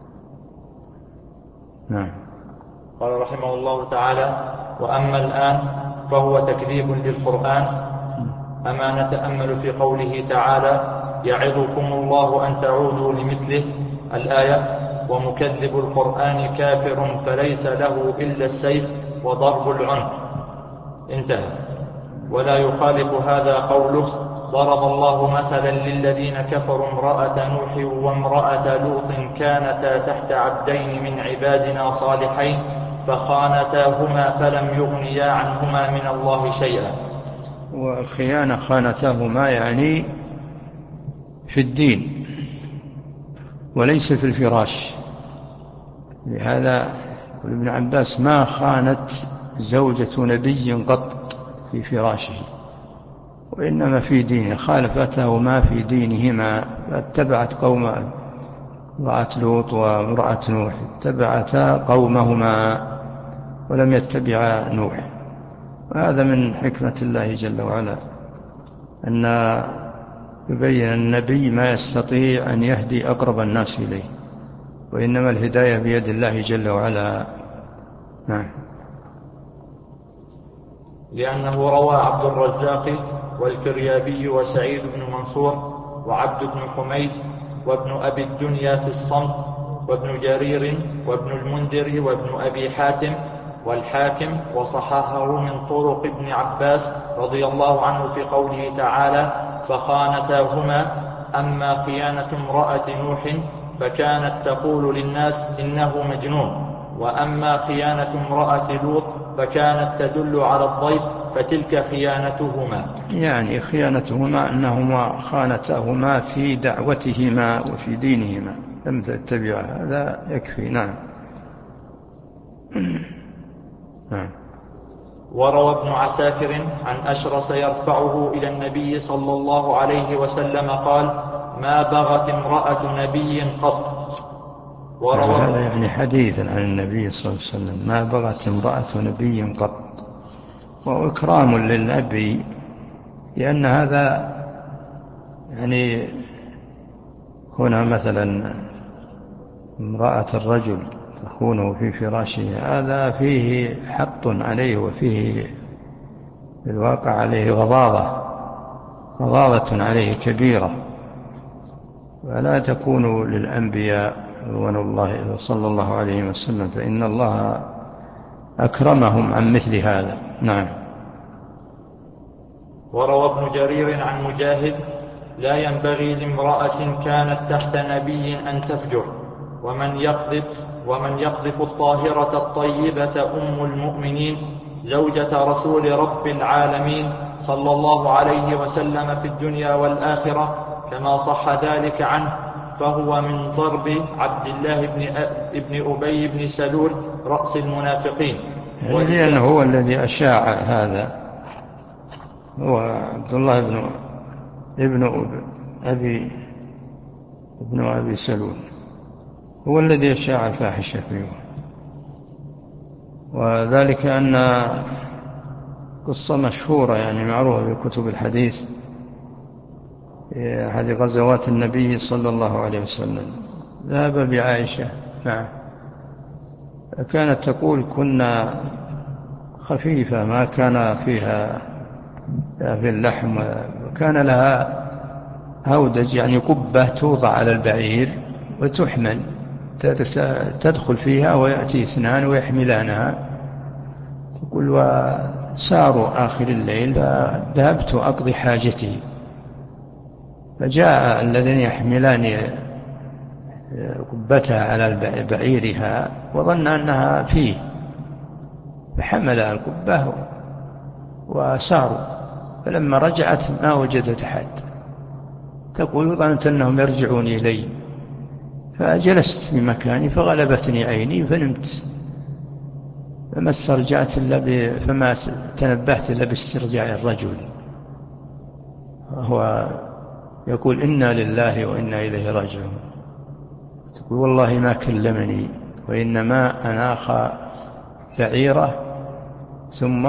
نعم. قال رحمه الله تعالى: وأما الآن فهو تكذيب للقرآن. أما نتأمل في قوله تعالى: يعظكم الله أن تعودوا لمثله الآية، ومكذب القرآن كافر فليس له إلا السيف وضرب العنق، انتهى. ولا يخالف هذا قوله: ضرب الله مثلا للذين كفروا امرأة نوح وامرأة لوط كانتا تحت عبدين من عبادنا صالحين فخانتاهما فلم يغنيا عنهما من الله شيئا. والخيانة خانتاهما يعني في الدين وليس في الفراش. لهذا يقول ابن عباس: ما خانت زوجة نبي قط في فراشه، وإنما في دينه، خالفتهما في دينهما، فاتبعت قوم امرأة لوط وامرأة نوح، اتبعتا قومهما ولم يتبعا نوح. وهذا من حكمة الله جل وعلا أن يبين النبي ما يستطيع أن يهدي أقرب الناس إليه، وإنما الهداية بيد الله جل وعلا. نعم. لأنه روى عبد الرزاق والفريابي وسعيد بن منصور وعبد بن حميد وابن أبي الدنيا في الصمت وابن جرير وابن المنذر وابن أبي حاتم والحاكم، وصححه من طرق ابن عباس رضي الله عنه في قوله تعالى: فخانتاهما. أما خيانة امرأة نوح فكانت تقول للناس إنه مجنون، وأما خيانة امرأة لوط فكانت تدل على الضيف، فتلك خيانتهما. يعني خيانتهما أنهما خانتاهما في دعوتهما وفي دينهما، لم تتبع، هذا يكفي. نعم. نعم. وروى ابن عساكر عن أشرس يرفعه إلى النبي صلى الله عليه وسلم قال: ما بغت امرأة نبي قط. هذا يعني حديثا عن النبي صلى الله عليه وسلم: ما بغت امرأة نبي قط، وإكرام للنبي، لأن هذا يعني كونها مثلا امرأة الرجل تخونه في فراشه، هذا فيه حط عليه، وفيه في الواقع عليه غضاضة عليه كبيرة، ولا تكون للأنبياء رضوان الله صلى الله عليه وسلم، فإن الله أكرمهم عن مثل هذا. نعم. وروى ابن جرير عن مجاهد: لا ينبغي لامرأة كانت تحت نبي أن تفجر، ومن يقذف الطاهرة الطيبة أم المؤمنين زوجة رسول رب العالمين صلى الله عليه وسلم في الدنيا والآخرة، كما صح ذلك عنه، فهو من ضرب عبد الله بن أبي بن سلول رأس المنافقين. يعني لأنه هو الذي أشاع هذا، هو عبد الله ابن أبي سلول، هو الذي أشاع الفاحشة فيه. وذلك أن قصة مشهورة يعني معروفة في كتب الحديث، في أحد غزوات النبي صلى الله عليه وسلم ذهب بعائشة معه، كانت تقول: كنا خفيفة ما كان فيها في اللحم، وكان لها هودج يعني قبة توضع على البعير وتحمل، تدخل فيها ويأتي اثنان ويحملانها. تقول: وساروا آخر الليل فذهبت أقضي حاجتي، فجاء الذين يحملان قبتها على بعيرها وظن أنها فيه، فحمل القبة وساروا، فلما رجعت ما وجدت أحد. تقول: ظننت أنهم يرجعون إلي، فجلست في مكاني فغلبتني عيني فنمت، فما تنبهت إلا باسترجاع الرجل، وهو يقول: إنا لله وإنا إليه راجعون. تقول: والله ما كلمني، وإنما أناخ بعيره ثم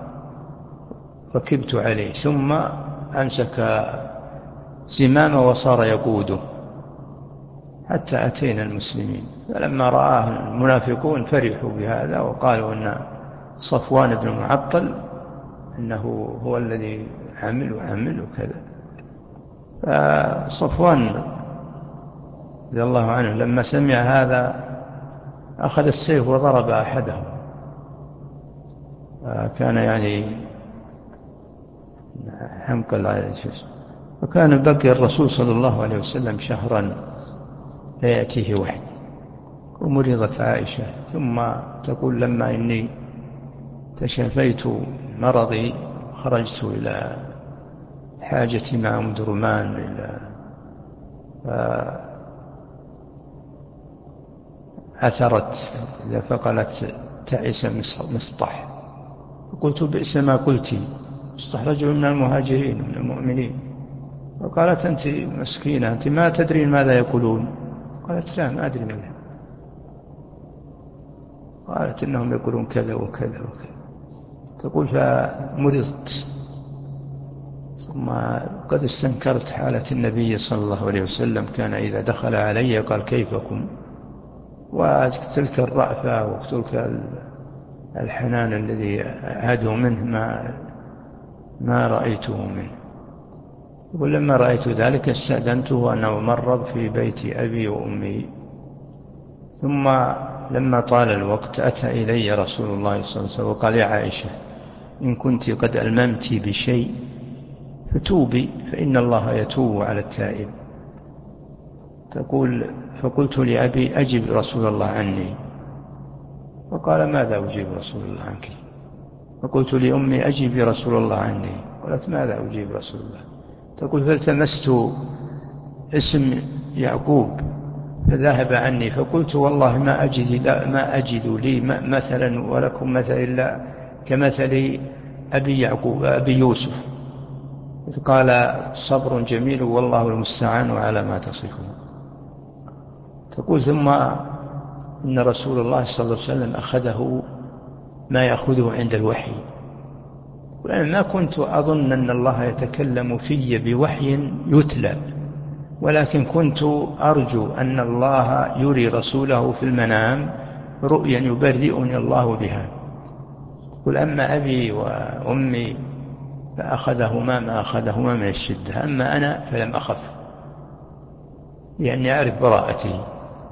ركبت عليه، ثم أمسك زمامه وصار يقوده حتى أتينا المسلمين. فلما رآه المنافقون فرحوا بهذا وقالوا أن صفوان بن معطل إنه هو الذي عمل وكذا. فصفوان رضي الله عنه لما سمع هذا أخذ السيف وضرب أحدهم، كان يعني حمقل على الجسم. وكان بقي الرسول صلى الله عليه وسلم شهرا لا يأتيه وحي، ومرضت عائشة. ثم تقول لما إني تشافيت مرضي خرجت إلى حاجتي مع أم درمان عثرت فقالت تعس مصطح. فقلت بئس ما قلت، مصطح رجل من المهاجرين من المؤمنين. فقالت أنت مسكينة، أنت ما تدرين ماذا يقولون. قالت لا ما أدري ماذا. قالت إنهم يقولون كذا وكذا وكذا. تقول فمرضت، ثم قد استنكرت حالة النبي صلى الله عليه وسلم، كان إذا دخل علي قال كيفكم، وتلك الرأفة وتلك الحنان الذي عادوا منه ما رأيته منه. ولما رأيت ذلك استأذنته أنه مرض في بيت أبي وأمي. ثم لما طال الوقت أتى إلي رسول الله صلى الله عليه وسلم وقال يا عائشة إن كنت قد ألممت بشيء فتوبي فإن الله يتوب على التائب. تقول فقلت لأبي أجب رسول الله عني. فقال ماذا أجيب رسول الله عنك؟ فقلت لأمي أجب رسول الله عني. قالت ماذا أجيب رسول الله؟ تقول فالتمست اسم يعقوب فذهب عني، فقلت والله ما أجد لي مثلا ولكم مثل إلا كمثل أبي يوسف. قال صبر جميل والله المستعان على ما تصفون. تقول ثم إن رسول الله صلى الله عليه وسلم أخذه ما يأخذه عند الوحي، وأنا ما كنت أظن أن الله يتكلم في بوحي يتلى، ولكن كنت أرجو أن الله يري رسوله في المنام رؤيا يبرئني الله بها. قل أما أبي وأمي فأخذهما ما أخذهما من الشدة، أما أنا فلم أخف، يعني أعرف براءتي.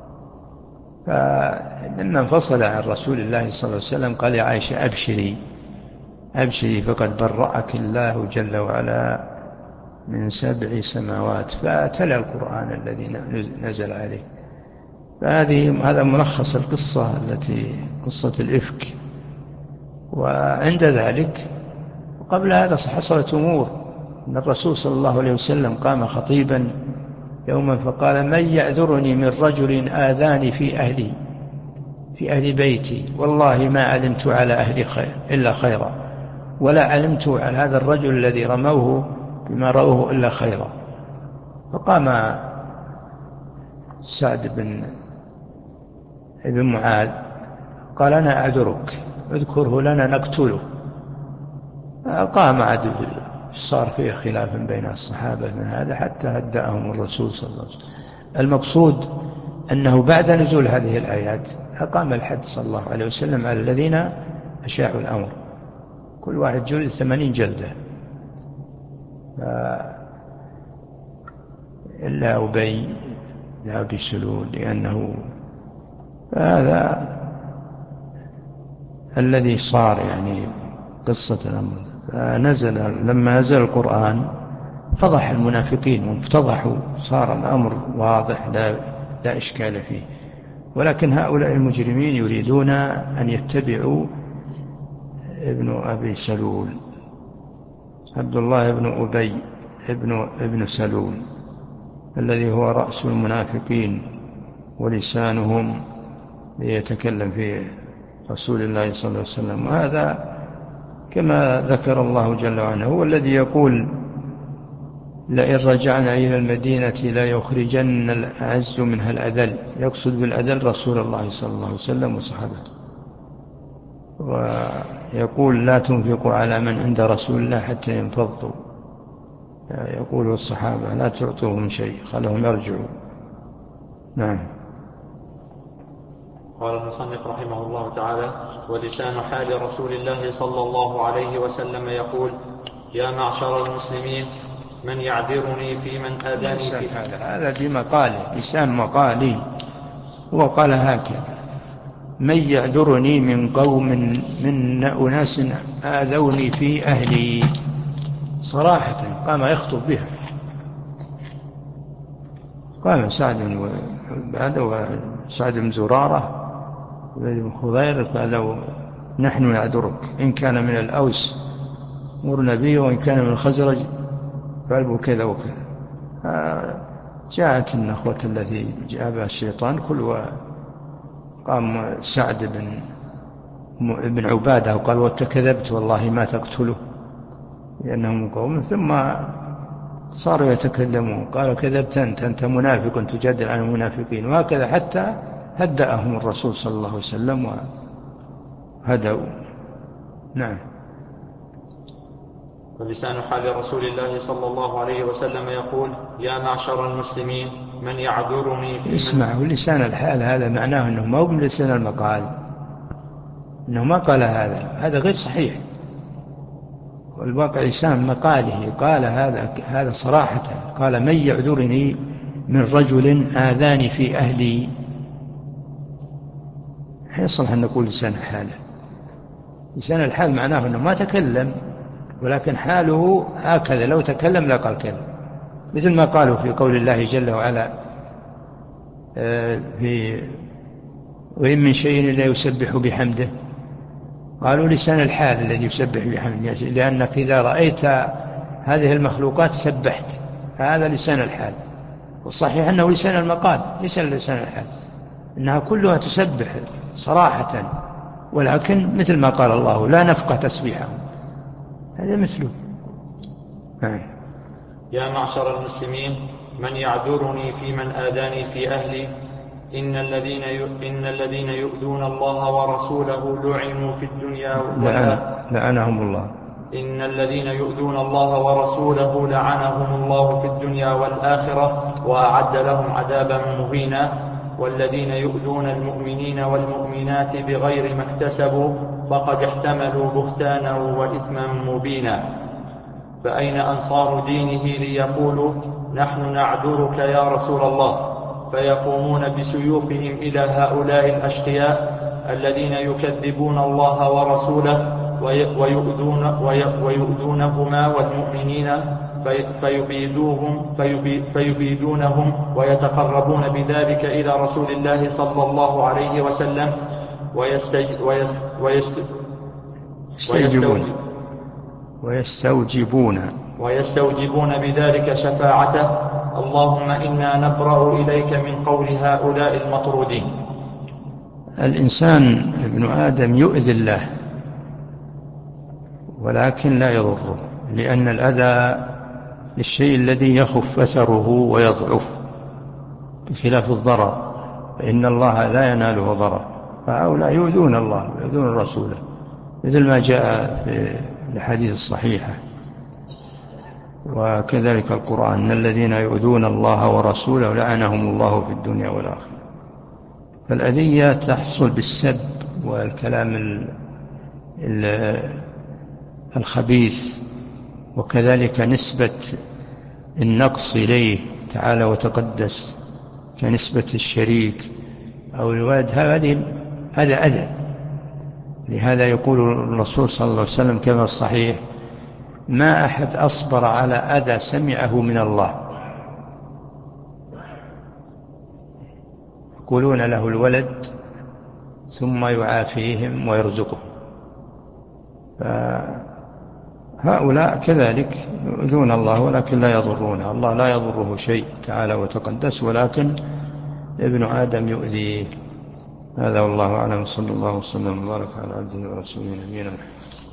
فلما انفصل عن رسول الله صلى الله عليه وسلم قال يا عائشة أبشري فقد برأك الله جل وعلا من 7 سماوات. فتلا القرآن الذي نزل عليه. هذا ملخص القصة قصة الإفك. وعند ذلك قبل هذا حصلت أمور. أن الرسول صلى الله عليه وسلم قام خطيبا يوما فقال من يعذرني من رجل آذاني في أهل بيتي، والله ما علمت على أهل خير إلا خيرا، ولا علمت على هذا الرجل الذي رموه بما رأوه إلا خيرا. فقام سعد بن معاذ قال أنا أعذرك اذكره لنا نقتله. قام عدل، صار فيه خلاف بين الصحابة من هذا حتى هدأهم الرسول صلى الله عليه وسلم. المقصود أنه بعد نزول هذه الآيات أقام الحد صلى الله عليه وسلم على الذين أشاعوا الأمر، كل واحد جلد 80 جلدة إلا أبي سلول، لأنه هذا الذي صار يعني قصة الأمر. لما نزل القرآن فضح المنافقين وافتضحوا، صار الأمر واضح لا إشكال فيه. ولكن هؤلاء المجرمين يريدون أن يتبعوا ابن أبي سلول، عبد الله بن أبي ابن سلول، الذي هو رأس المنافقين ولسانهم ليتكلم في رسول الله صلى الله عليه وسلم. وهذا كما ذكر الله جل وعلا هو الذي يقول لئن رجعنا إلى المدينة لا يخرجن الأعز منها الأذل، يقصد بالأذل رسول الله صلى الله عليه وسلم وصحابته. ويقول لا تنفقوا على من عند رسول الله حتى ينفضوا، يقول الصحابة لا تعطوهم شيء خلهم يرجعوا. نعم. قال المصنف رحمه الله تعالى: ولسان حال رسول الله صلى الله عليه وسلم يقول: يا معشر المسلمين من يعذرني في من آذاني في هذا بمقاله، لسان مقالي، هو قال هكذا: من يعذرني من قوم من أناس آذوني في أهلي. صراحة قام يخطب بها. قال سعد وسعد بن زرارة بن خضير قالوا نحن نعذرك إن كان من الأوس مرنا به وإن كان من الخزرج فعلبه كذا وكذا. جاءت النخوة التي جابها الشيطان كل قام سعد بن عبادة وقال وتكذبت والله ما تقتله لأنهم قوم، ثم صاروا يتكلمون قالوا كذبت أنت منافق تجادل عن المنافقين، وهكذا حتى هدأهم الرسول صلى الله عليه وسلم وهدأوا. نعم. ولسان حال رسول الله صلى الله عليه وسلم يقول يا معشر المسلمين من يعذرني في اسمعوا لسان الحال هذا معناه أنه ما هو من لسان المقال، أنه ما قال هذا غير صحيح، والواقع لسان مقاله قال هذا صراحة، قال من يعذرني من رجل آذاني في أهلي. يصلح أن نقول لسان حاله. لسان الحال معناه أنه ما تكلم، ولكن حاله هكذا لو تكلم لا قال كذا، مثل ما قالوا في قول الله جل وعلا وإن من شيء إلا يسبح بحمده، قالوا لسان الحال الذي يسبح بحمده، لأنك إذا رأيت هذه المخلوقات سبحت، هذا لسان الحال. والصحيح أنه لسان المقال ليس لسان الحال، إنها كلها تسبح صراحة، ولكن مثل ما قال الله لا نفقه تسبيحهم، هذا مثله. يا معشر المسلمين من يعذرني في من آذاني في أهلي إن الذين يؤذون الله ورسوله لعنوا في الدنيا لعنهم الله. إن الذين يؤذون الله ورسوله لعنهم الله في الدنيا والآخرة وأعد لهم عذابا مهينا. والذين يؤذون المؤمنين والمؤمنات بغير ما اكتسبوا فقد احتملوا بهتانا وإثما مبينا. فأين أنصار دينه ليقولوا نحن نعذرك يا رسول الله، فيقومون بسيوفهم إلى هؤلاء الأشقياء الذين يكذبون الله ورسوله ويؤذونهما والمؤمنين، فيبيدونهم ويتقربون بذلك إلى رسول الله صلى الله عليه وسلم ويستوجبون بذلك شفاعته. اللهم إنا نبرأ إليك من قول هؤلاء المطرودين. الإنسان ابن آدم يؤذي الله ولكن لا يضره، لأن الأذى للشيء الذي يخف أثره ويضعف، بخلاف الضرر فإن الله لا يناله ضرر. فهؤلاء يؤذون الله ويؤذون رسوله، مثل ما جاء في الحديث الصحيحة، وكذلك القرآن إن الذين يؤذون الله ورسوله لعنهم الله في الدنيا والآخرة. فالأذية تحصل بالسب والكلام الخبيث، وكذلك نسبة النقص إليه تعالى وتقدس كنسبة الشريك أو الولد، هذا أذى. لهذا يقول الرسول صلى الله عليه وسلم كما الصحيح ما أحد أصبر على أذى سمعه من الله. يقولون له الولد ثم يعافيهم ويرزقهم. فهؤلاء كذلك يؤذون الله ولكن لا يضرونه، الله لا يضره شيء تعالى وتقدس، ولكن ابن آدم يؤذيه. هذا والله أعلم، صلى الله وسلم وبارك على عبده ورسوله نبينا محمد.